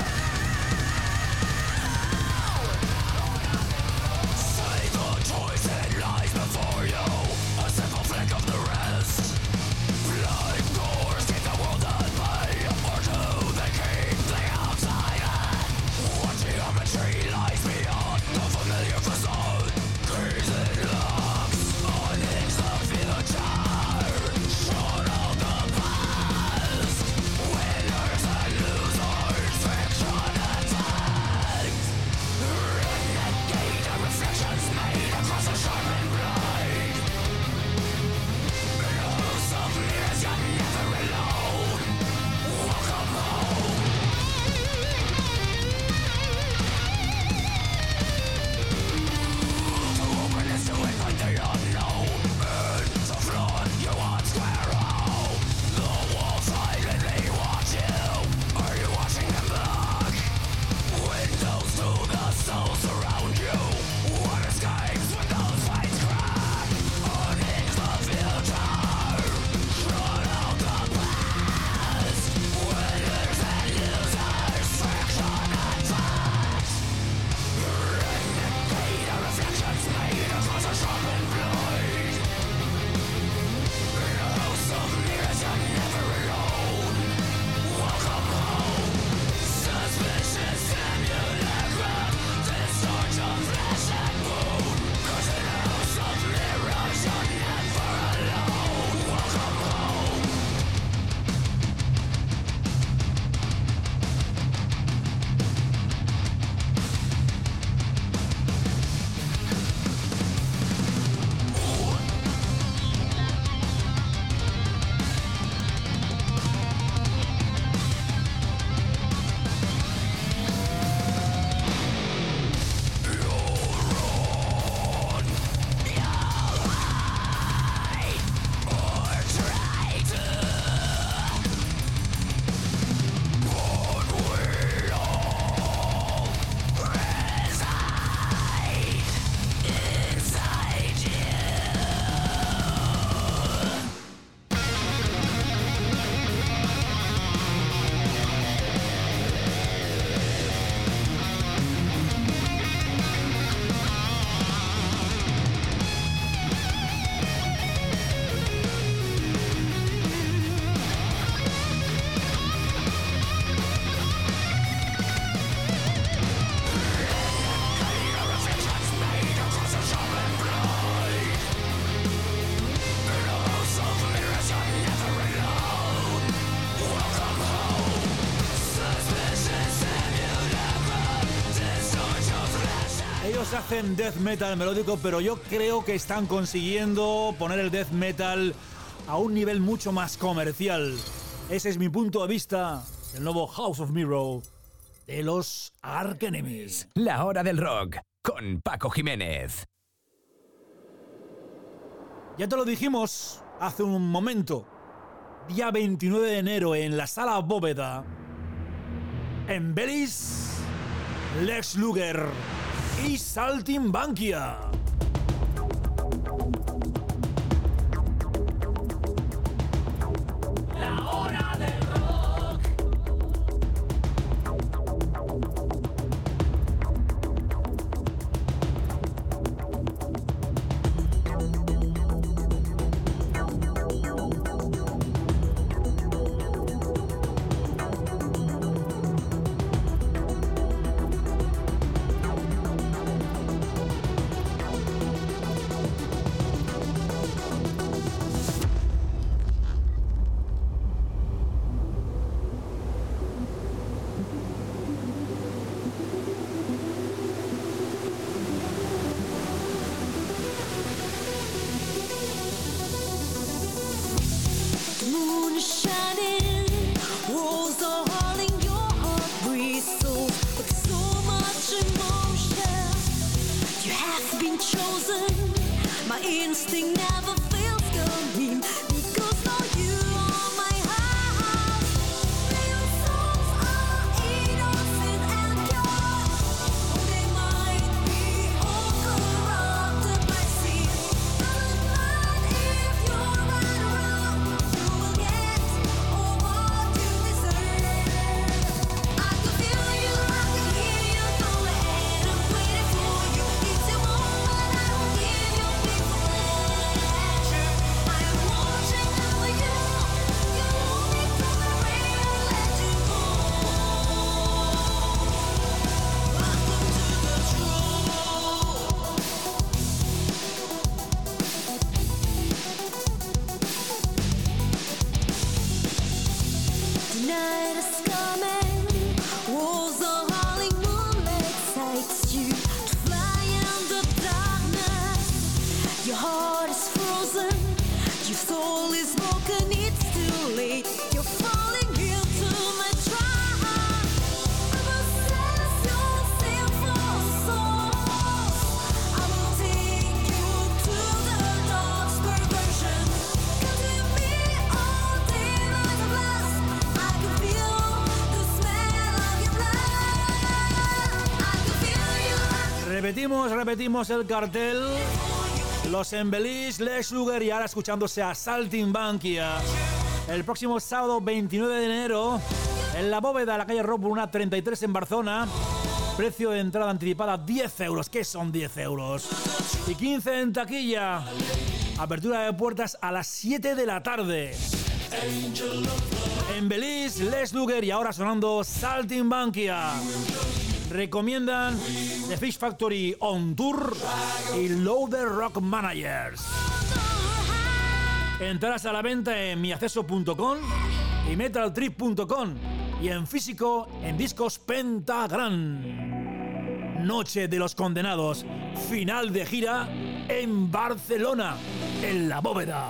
Hacen death metal melódico, pero yo creo que están consiguiendo poner el death metal a un nivel mucho más comercial. Ese es mi punto de vista del nuevo House of Mirror de los Arch Enemy. La Hora del Rock con Paco Jiménez. Ya te lo dijimos hace un momento. Día 29 de enero en la Sala Bóveda. En Belis, Lex Luger y Saltimbanquia. La hora del rock. this thing never feels complete because now you are my heart. Your songs are innocent and pure. They might be all corrupted by sin. Doesn't matter if you're right or wrong. You will get all what you deserve. I can feel you, I can hear you through the air. I'm waiting for you. It's a moment I will give you big pleasure. I am watching over you. You hold me from the rain and let you go. Welcome to the truth. Tonight is coming. Walls are howling, moonlight excites you to fly in the darkness. Your heart is frozen, your soul is broken. It's too late. You're falling into my trap. I will sense your sinful soul. I will take you to the dark's perversion. Come with me all day, night of last. I can feel the smell of your blood. I can feel you. Repetimos el cartel. Los Embellish, Lex Luger y ahora escuchándose a Saltimbanquia. El próximo sábado 29 de enero en la bóveda de la calle Rockbruna 33 en Barzona. Precio de entrada anticipada 10 euros. ¿Qué son 10 euros? Y 15 en taquilla. Apertura de puertas a las 7 de la tarde. Embellish, Lex Luger y ahora sonando Saltimbanquia. Recomiendan The Fish Factory On Tour y Loader Rock Managers. Entradas a la venta en miacceso.com y metaltrip.com y en físico en Discos Pentagram. Noche de los Condenados, final de gira en Barcelona, en la bóveda.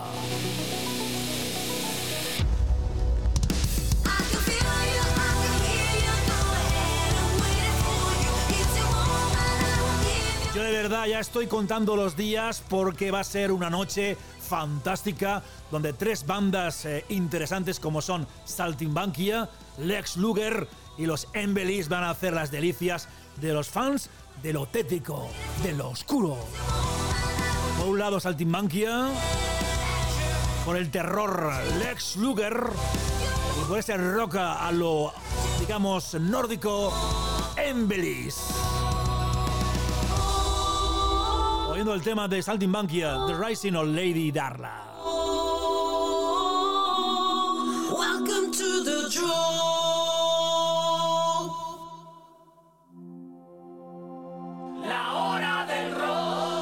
Yo de verdad ya estoy contando los días porque va a ser una noche fantástica donde tres bandas interesantes como son Saltimbanquia, Lex Luger y los Embellish van a hacer las delicias de los fans de lo tétrico, de lo oscuro. Por un lado Saltimbanquia, por el terror Lex Luger y por ese rock a lo, digamos, nórdico Embellish. Oyendo el tema de Saltimbanquia, The Rising of Lady Darla. Welcome to the throne. La hora del rock.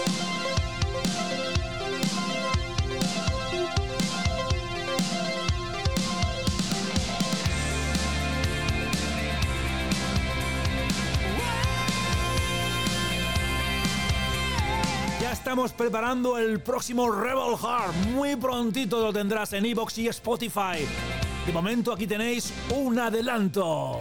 Ya estamos preparando el próximo Rebel Heart. Muy prontito lo tendrás en iVoox y Spotify. De momento aquí tenéis un adelanto.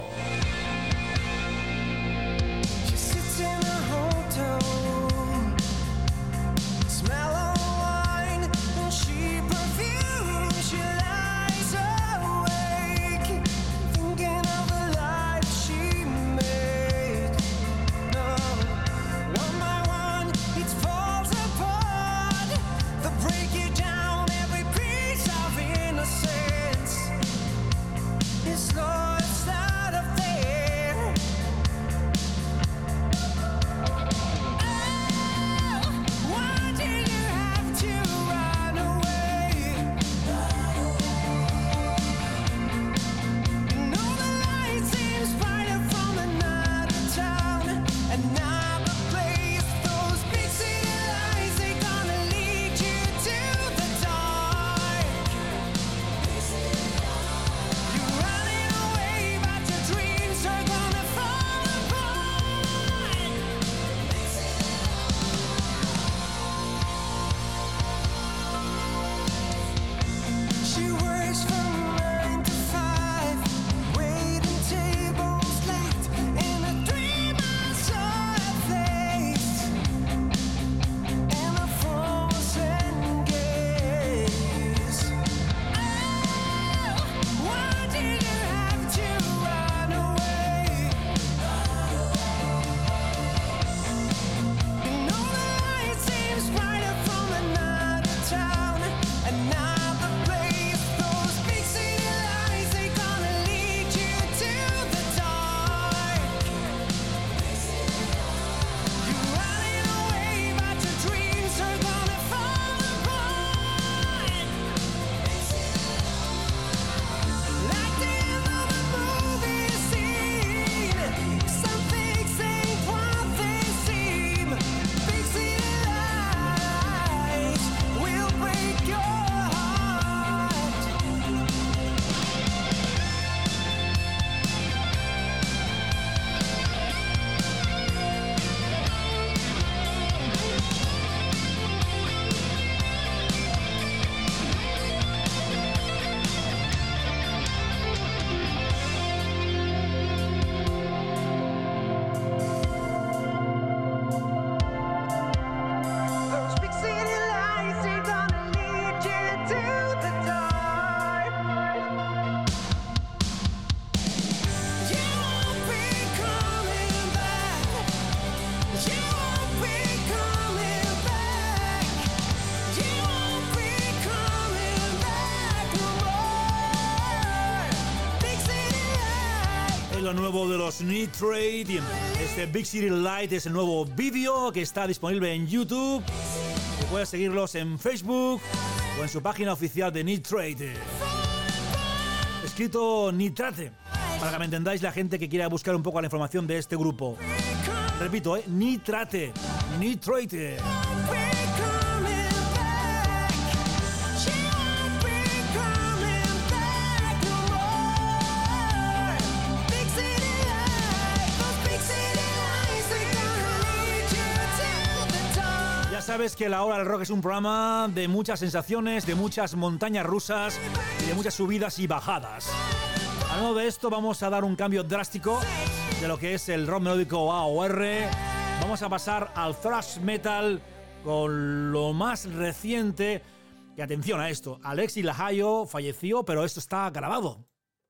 It's not a start of nuevo de los Nitrate. Este Big City Light es el nuevo vídeo que está disponible en YouTube. Y puedes seguirlos en Facebook o en su página oficial de Nitrate. Escrito Nitrate, para que me entendáis la gente que quiera buscar un poco la información de este grupo. Repito, Nitrate, Nitrate. Ya sabes que La Hora del Rock es un programa de muchas sensaciones, de muchas montañas rusas y de muchas subidas y bajadas. Hablando de esto, vamos a dar un cambio drástico de lo que es el rock melódico AOR. Vamos a pasar al thrash metal con lo más reciente. Y atención a esto, Alexis Lahayo falleció, pero esto está grabado.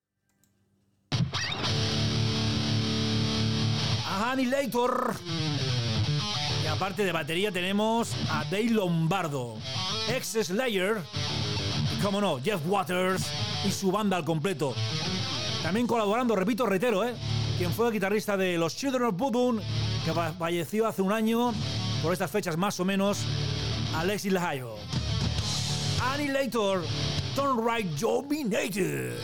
Annihilator. Y aparte de batería tenemos a Dave Lombardo, ex Slayer, y como no, Jeff Waters y su banda al completo. También colaborando, repito, reitero, quien fue el guitarrista de los Children of Bodom, que falleció hace un año, por estas fechas más o menos, Alexis Lahayo. Annihilator, Turn Right Dominated.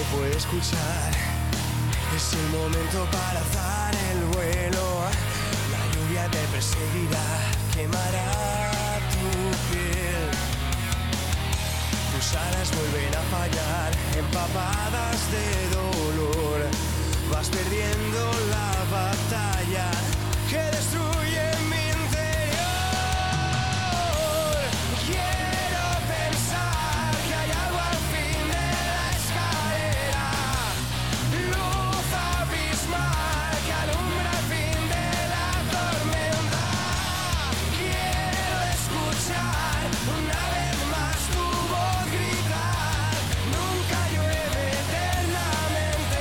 puede escuchar. Es el momento para alzar el vuelo. La lluvia te perseguirá, quemará tu piel. Tus alas vuelven a fallar, empapadas de dolor. Vas perdiendo la batalla que destruye mi interior. Quiero pensar que hay algo al fin de la escalera, luz abismal que alumbra el fin de la tormenta. Quiero escuchar una vez más tu voz gritar, nunca llueve eternamente.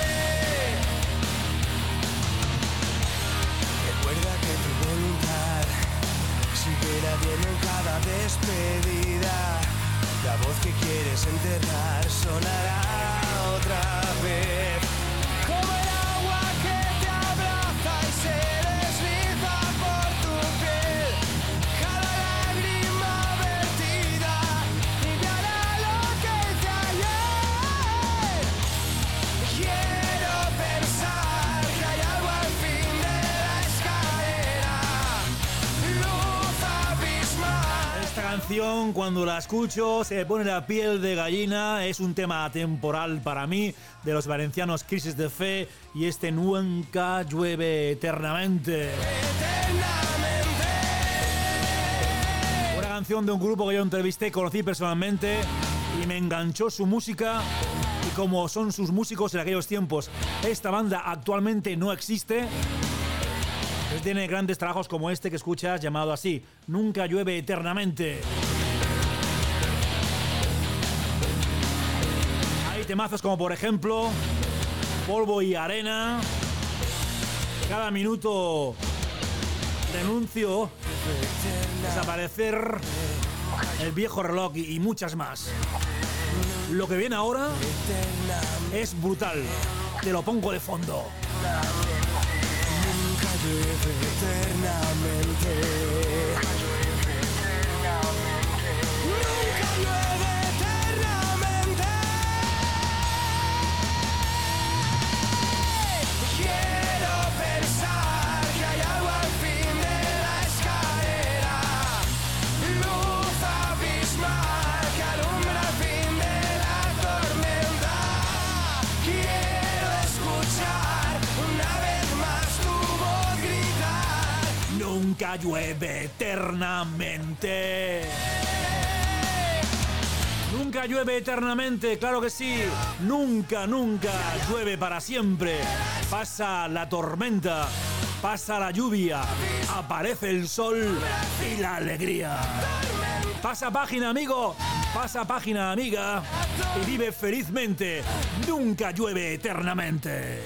Recuerda que tu voluntad sigue latiendo en cada despedida. La voz que quieres enterrar sonará otra vez. Como el agua que te abraza y se desliza por tu piel. Cada lágrima vertida limpiará lo que hice ayer. Quiero pensar que hay algo al fin de la escalera, luz abismal. Esta canción, cuando la escucho, se me pone la piel de gallina. Es un tema atemporal para mí, de los valencianos Crisis de Fe, y este Nunca llueve eternamente. Una canción de un grupo que yo entrevisté, conocí personalmente y me enganchó su música y como son sus músicos en aquellos tiempos. Esta banda actualmente no existe. Él tiene grandes trabajos como este que escuchas, llamado así, Nunca llueve eternamente. Hay temazos como por ejemplo Polvo y arena, Cada minuto denuncio, Desaparecer, El viejo reloj y muchas más. Lo que viene ahora es brutal, te lo pongo de fondo. Nunca llueve eternamente. Nunca llueve eternamente. Quiero pensar que hay algo al fin de la escalera, luz abismal que alumbra el fin de la tormenta. Quiero escuchar una vez más tu voz gritar, Nunca llueve eternamente. Nunca llueve eternamente, claro que sí. Nunca, nunca llueve para siempre. Pasa la tormenta, pasa la lluvia, aparece el sol y la alegría. Pasa página, amigo, pasa página, amiga, y vive felizmente. Nunca llueve eternamente.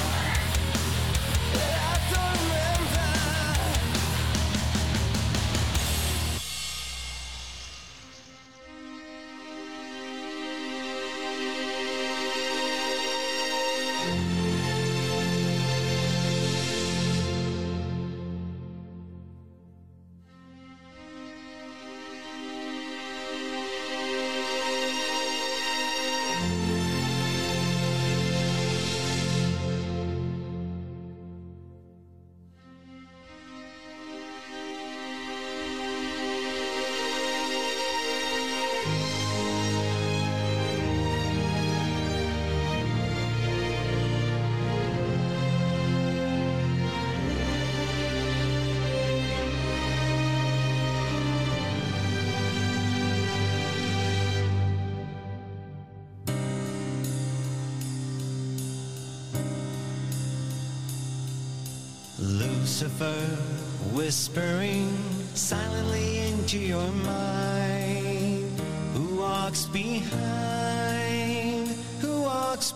Lucifer whispering silently into your mind. Who walks behind? Who walks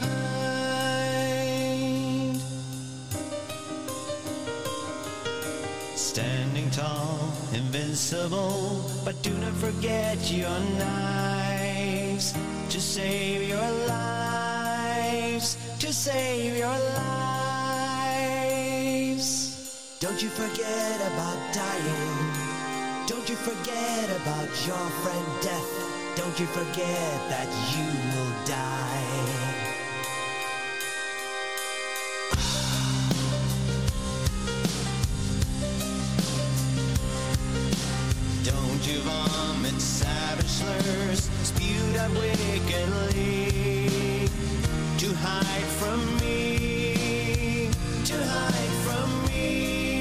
behind? Standing tall, invincible, but do not forget your knives to save your lives, to save your lives. Don't you forget about dying. Don't you forget about your friend death. Don't you forget that you will die. Don't you vomit savage slurs spewed out wickedly to hide from me, to hide from me.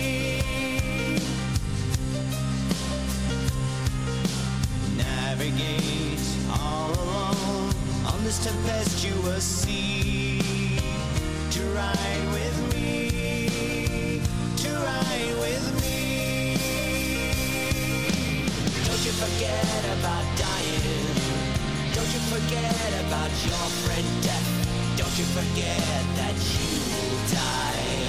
Navigate all alone on this tempestuous sea to ride with me, to ride with me. Don't you forget about dying. Don't you forget about your friend death. Don't you forget that you will die.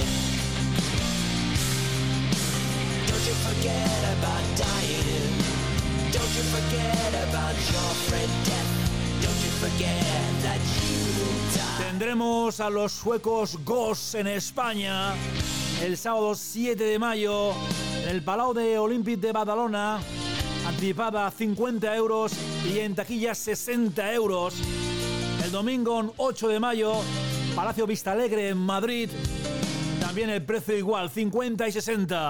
Don't you forget about dying. Don't you forget about your friend death. Don't you forget that you will die. Tendremos a los suecos Ghost en España el sábado 7 de mayo en el Palau de Olímpic de Badalona. Anticipada 50 euros y en taquilla 60 euros. El domingo 8 de mayo, Palacio Vistalegre en Madrid. También el precio igual, 50 y 60.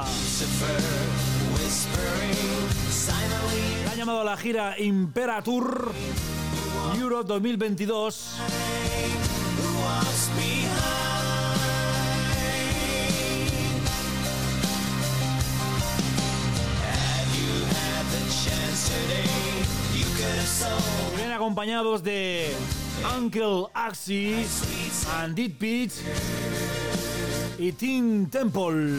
La han llamado a la gira Imperatur Euro 2022. Y vienen acompañados de Uncle Axie, Andit Pete y Tim Temple.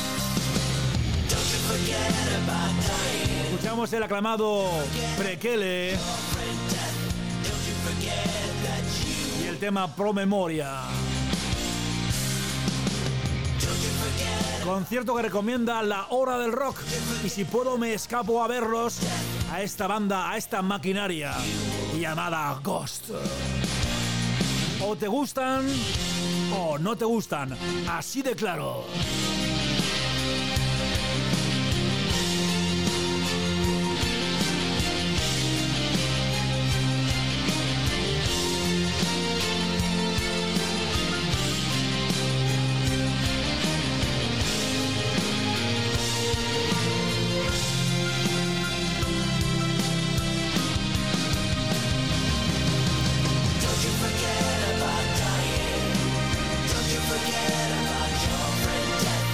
Escuchamos el aclamado Prekele y el tema Pro Memoria. Concierto que recomienda La Hora del Rock. Y si puedo me escapo a verlos, a esta banda, a esta maquinaria llamada Ghost. O te gustan o no te gustan, así de claro. Forget about your friend death.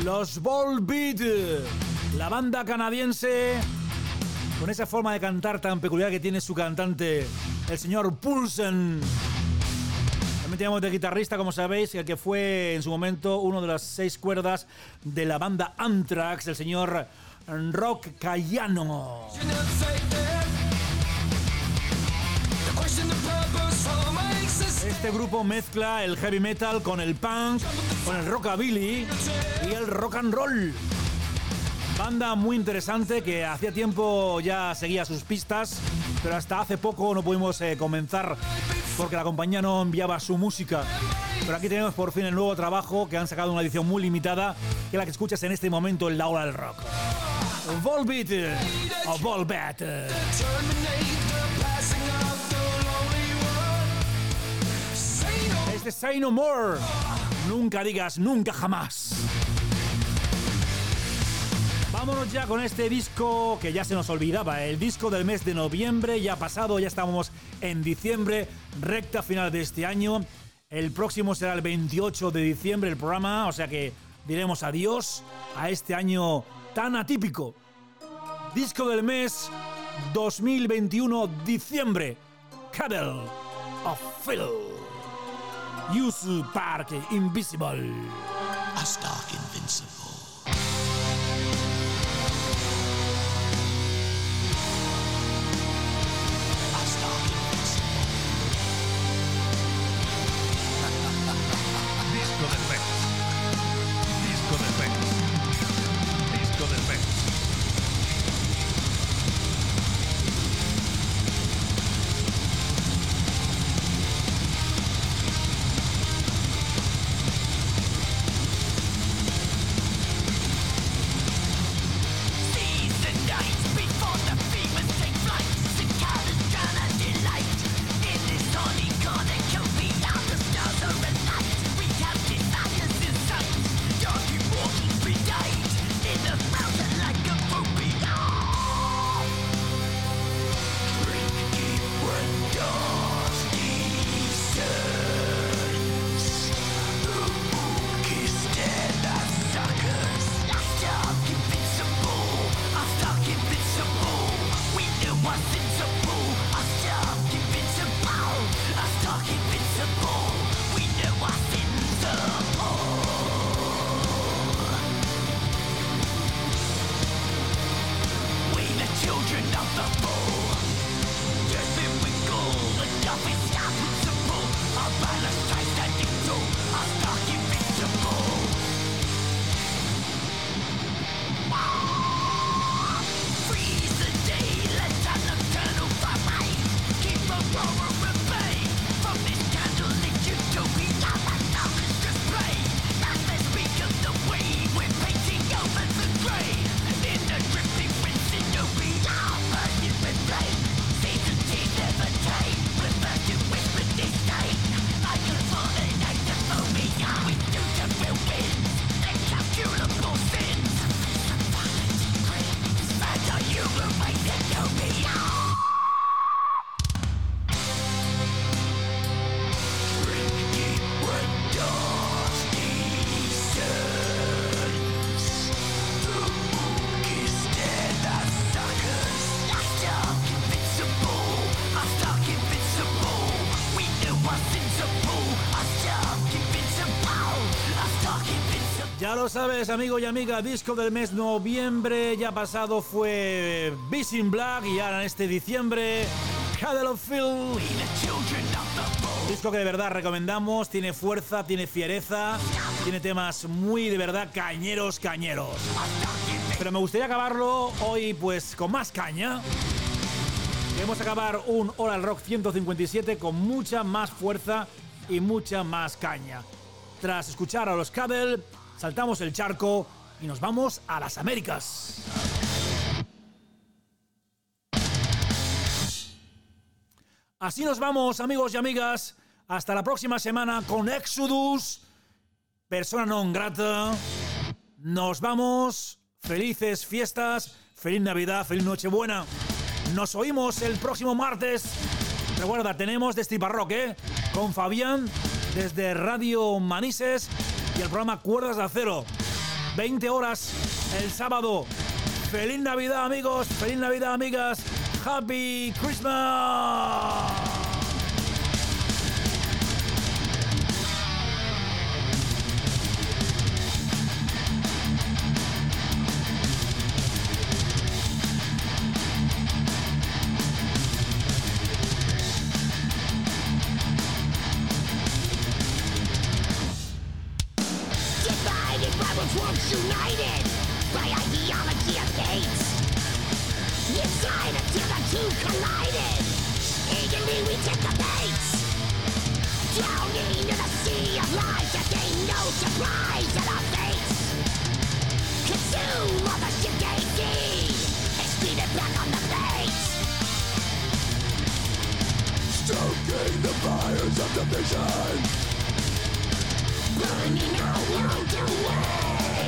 Los Volbeat, la banda canadiense con esa forma de cantar tan peculiar que tiene su cantante, el señor Poulsen. También tenemos de guitarrista, como sabéis, el que fue en su momento uno de las 6 cuerdas de la banda Anthrax, el señor Rock Cayano. Este grupo mezcla el heavy metal con el punk, con el rockabilly y el rock and roll. Banda muy interesante que hacía tiempo ya seguía sus pistas, pero hasta hace poco no pudimos comenzar porque la compañía no enviaba su música. Pero aquí tenemos por fin el nuevo trabajo que han sacado una edición muy limitada, que es la que escuchas en este momento en la hora del rock. Volbeat o Volbeat. Es de Say No More. Nunca digas nunca jamás. Vámonos ya con este disco que ya se nos olvidaba, el disco del mes de noviembre, ya pasado, ya estamos en diciembre, recta final de este año. El próximo será el 28 de diciembre el programa, o sea que diremos adiós a este año tan atípico. Disco del mes 2021, diciembre, Cradle of Filth, Youth Park Invisible. A Stark Invincible. Disco del mes. Disco del mes. Disco del mes. Ya lo sabes, amigo y amiga, disco del mes noviembre, ya pasado fue Beast in Black y ahora en este diciembre, Cradle of Filth. Disco que de verdad recomendamos, tiene fuerza, tiene fiereza, tiene temas muy de verdad cañeros. Pero me gustaría acabarlo hoy pues con más caña. Queremos acabar un Oral Rock 157 con mucha más fuerza y mucha más caña. Tras escuchar a los Cradle, saltamos el charco y nos vamos a las Américas. Así nos vamos, amigos y amigas. Hasta la próxima semana con Exodus, persona non grata. Nos vamos. Felices fiestas, feliz Navidad, feliz Nochebuena. Nos oímos el próximo martes. Recuerda, tenemos Destripa Rock, con Fabián desde Radio Manises y el programa Cuerdas de Acero. 20 horas el sábado. ¡Feliz Navidad, amigos! ¡Feliz Navidad, amigas! ¡Happy Christmas! United by ideology of hate. Inside until the two collided. Eagerly we take the bait. Drowning in a sea of lies that ain't no surprise at our fates. Consume all the shit they feed and speed it back on the bait. Stoking the fires of division. Burning out the way.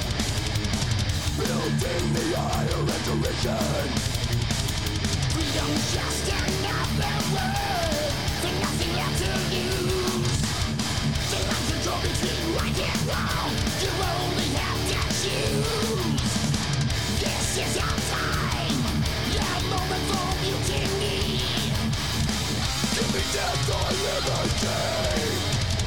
Building the ire and derision. Freedom's just another word for nothing left to use. The lines are drawn between right and wrong. You only have to choose. This is our time, our moment for mutiny. Give me death or liberty.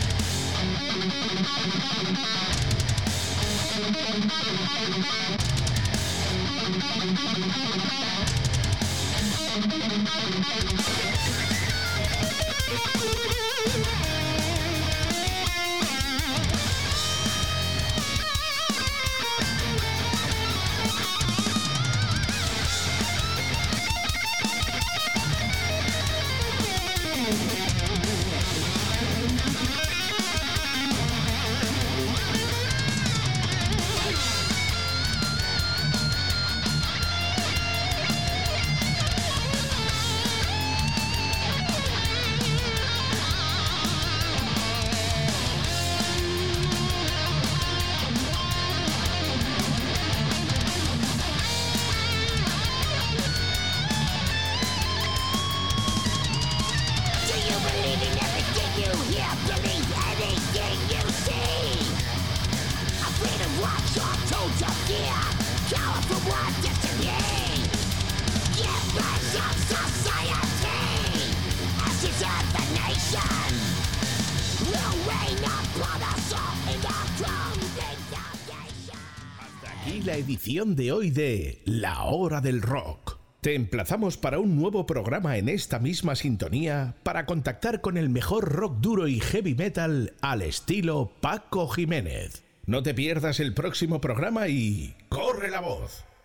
La edición de hoy de La Hora del Rock. Te emplazamos para un nuevo programa en esta misma sintonía para contactar con el mejor rock duro y heavy metal al estilo Paco Jiménez. No te pierdas el próximo programa y ¡corre la voz!